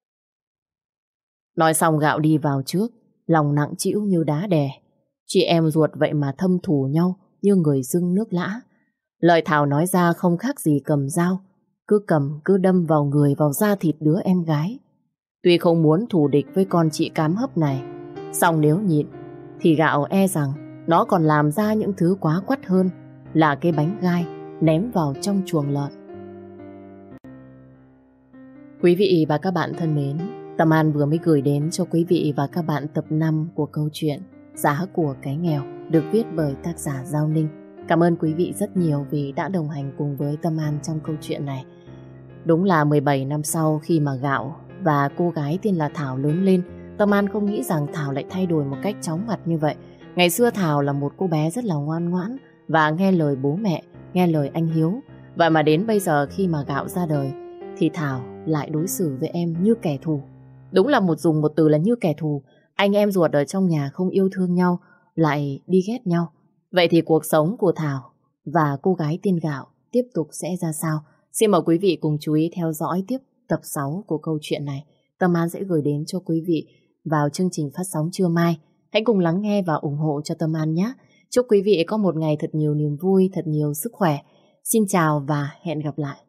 Speaker 1: Nói xong Gạo đi vào trước, lòng nặng trĩu như đá đè. Chị em ruột vậy mà thâm thù nhau như người dưng nước lã. Lời Thảo nói ra không khác gì cầm dao, cứ cầm cứ đâm vào người, vào da thịt đứa em gái. Tuy không muốn thù địch với con chị cám hấp này, song nếu nhịn thì Gạo e rằng nó còn làm ra những thứ quá quắt hơn là cái bánh gai ném vào trong chuồng lợn. Quý vị và các bạn thân mến, Tâm An vừa mới gửi đến cho quý vị và các bạn tập 5 của câu chuyện Giá của cái nghèo, được viết bởi tác giả Giao Ninh. Cảm ơn quý vị rất nhiều vì đã đồng hành cùng với Tâm An trong câu chuyện này. Đúng là 17 năm sau, khi mà Gạo và cô gái tên là Thảo lớn lên, Tâm An không nghĩ rằng Thảo lại thay đổi một cách chóng mặt như vậy. Ngày xưa Thảo là một cô bé rất là ngoan ngoãn và nghe lời bố mẹ, nghe lời anh Hiếu. Vậy mà đến bây giờ khi mà Gạo ra đời thì Thảo lại đối xử với em như kẻ thù. Đúng là dùng một từ là như kẻ thù. Anh em ruột ở trong nhà không yêu thương nhau, lại đi ghét nhau. Vậy thì cuộc sống của Thảo và cô gái tên Gạo tiếp tục sẽ ra sao? Xin mời quý vị cùng chú ý theo dõi tiếp tập 6 của câu chuyện này. Tâm An sẽ gửi đến cho quý vị vào chương trình phát sóng trưa mai. Hãy cùng lắng nghe và ủng hộ cho Tâm An nhé. Chúc quý vị có một ngày thật nhiều niềm vui, thật nhiều sức khỏe. Xin chào và hẹn gặp lại.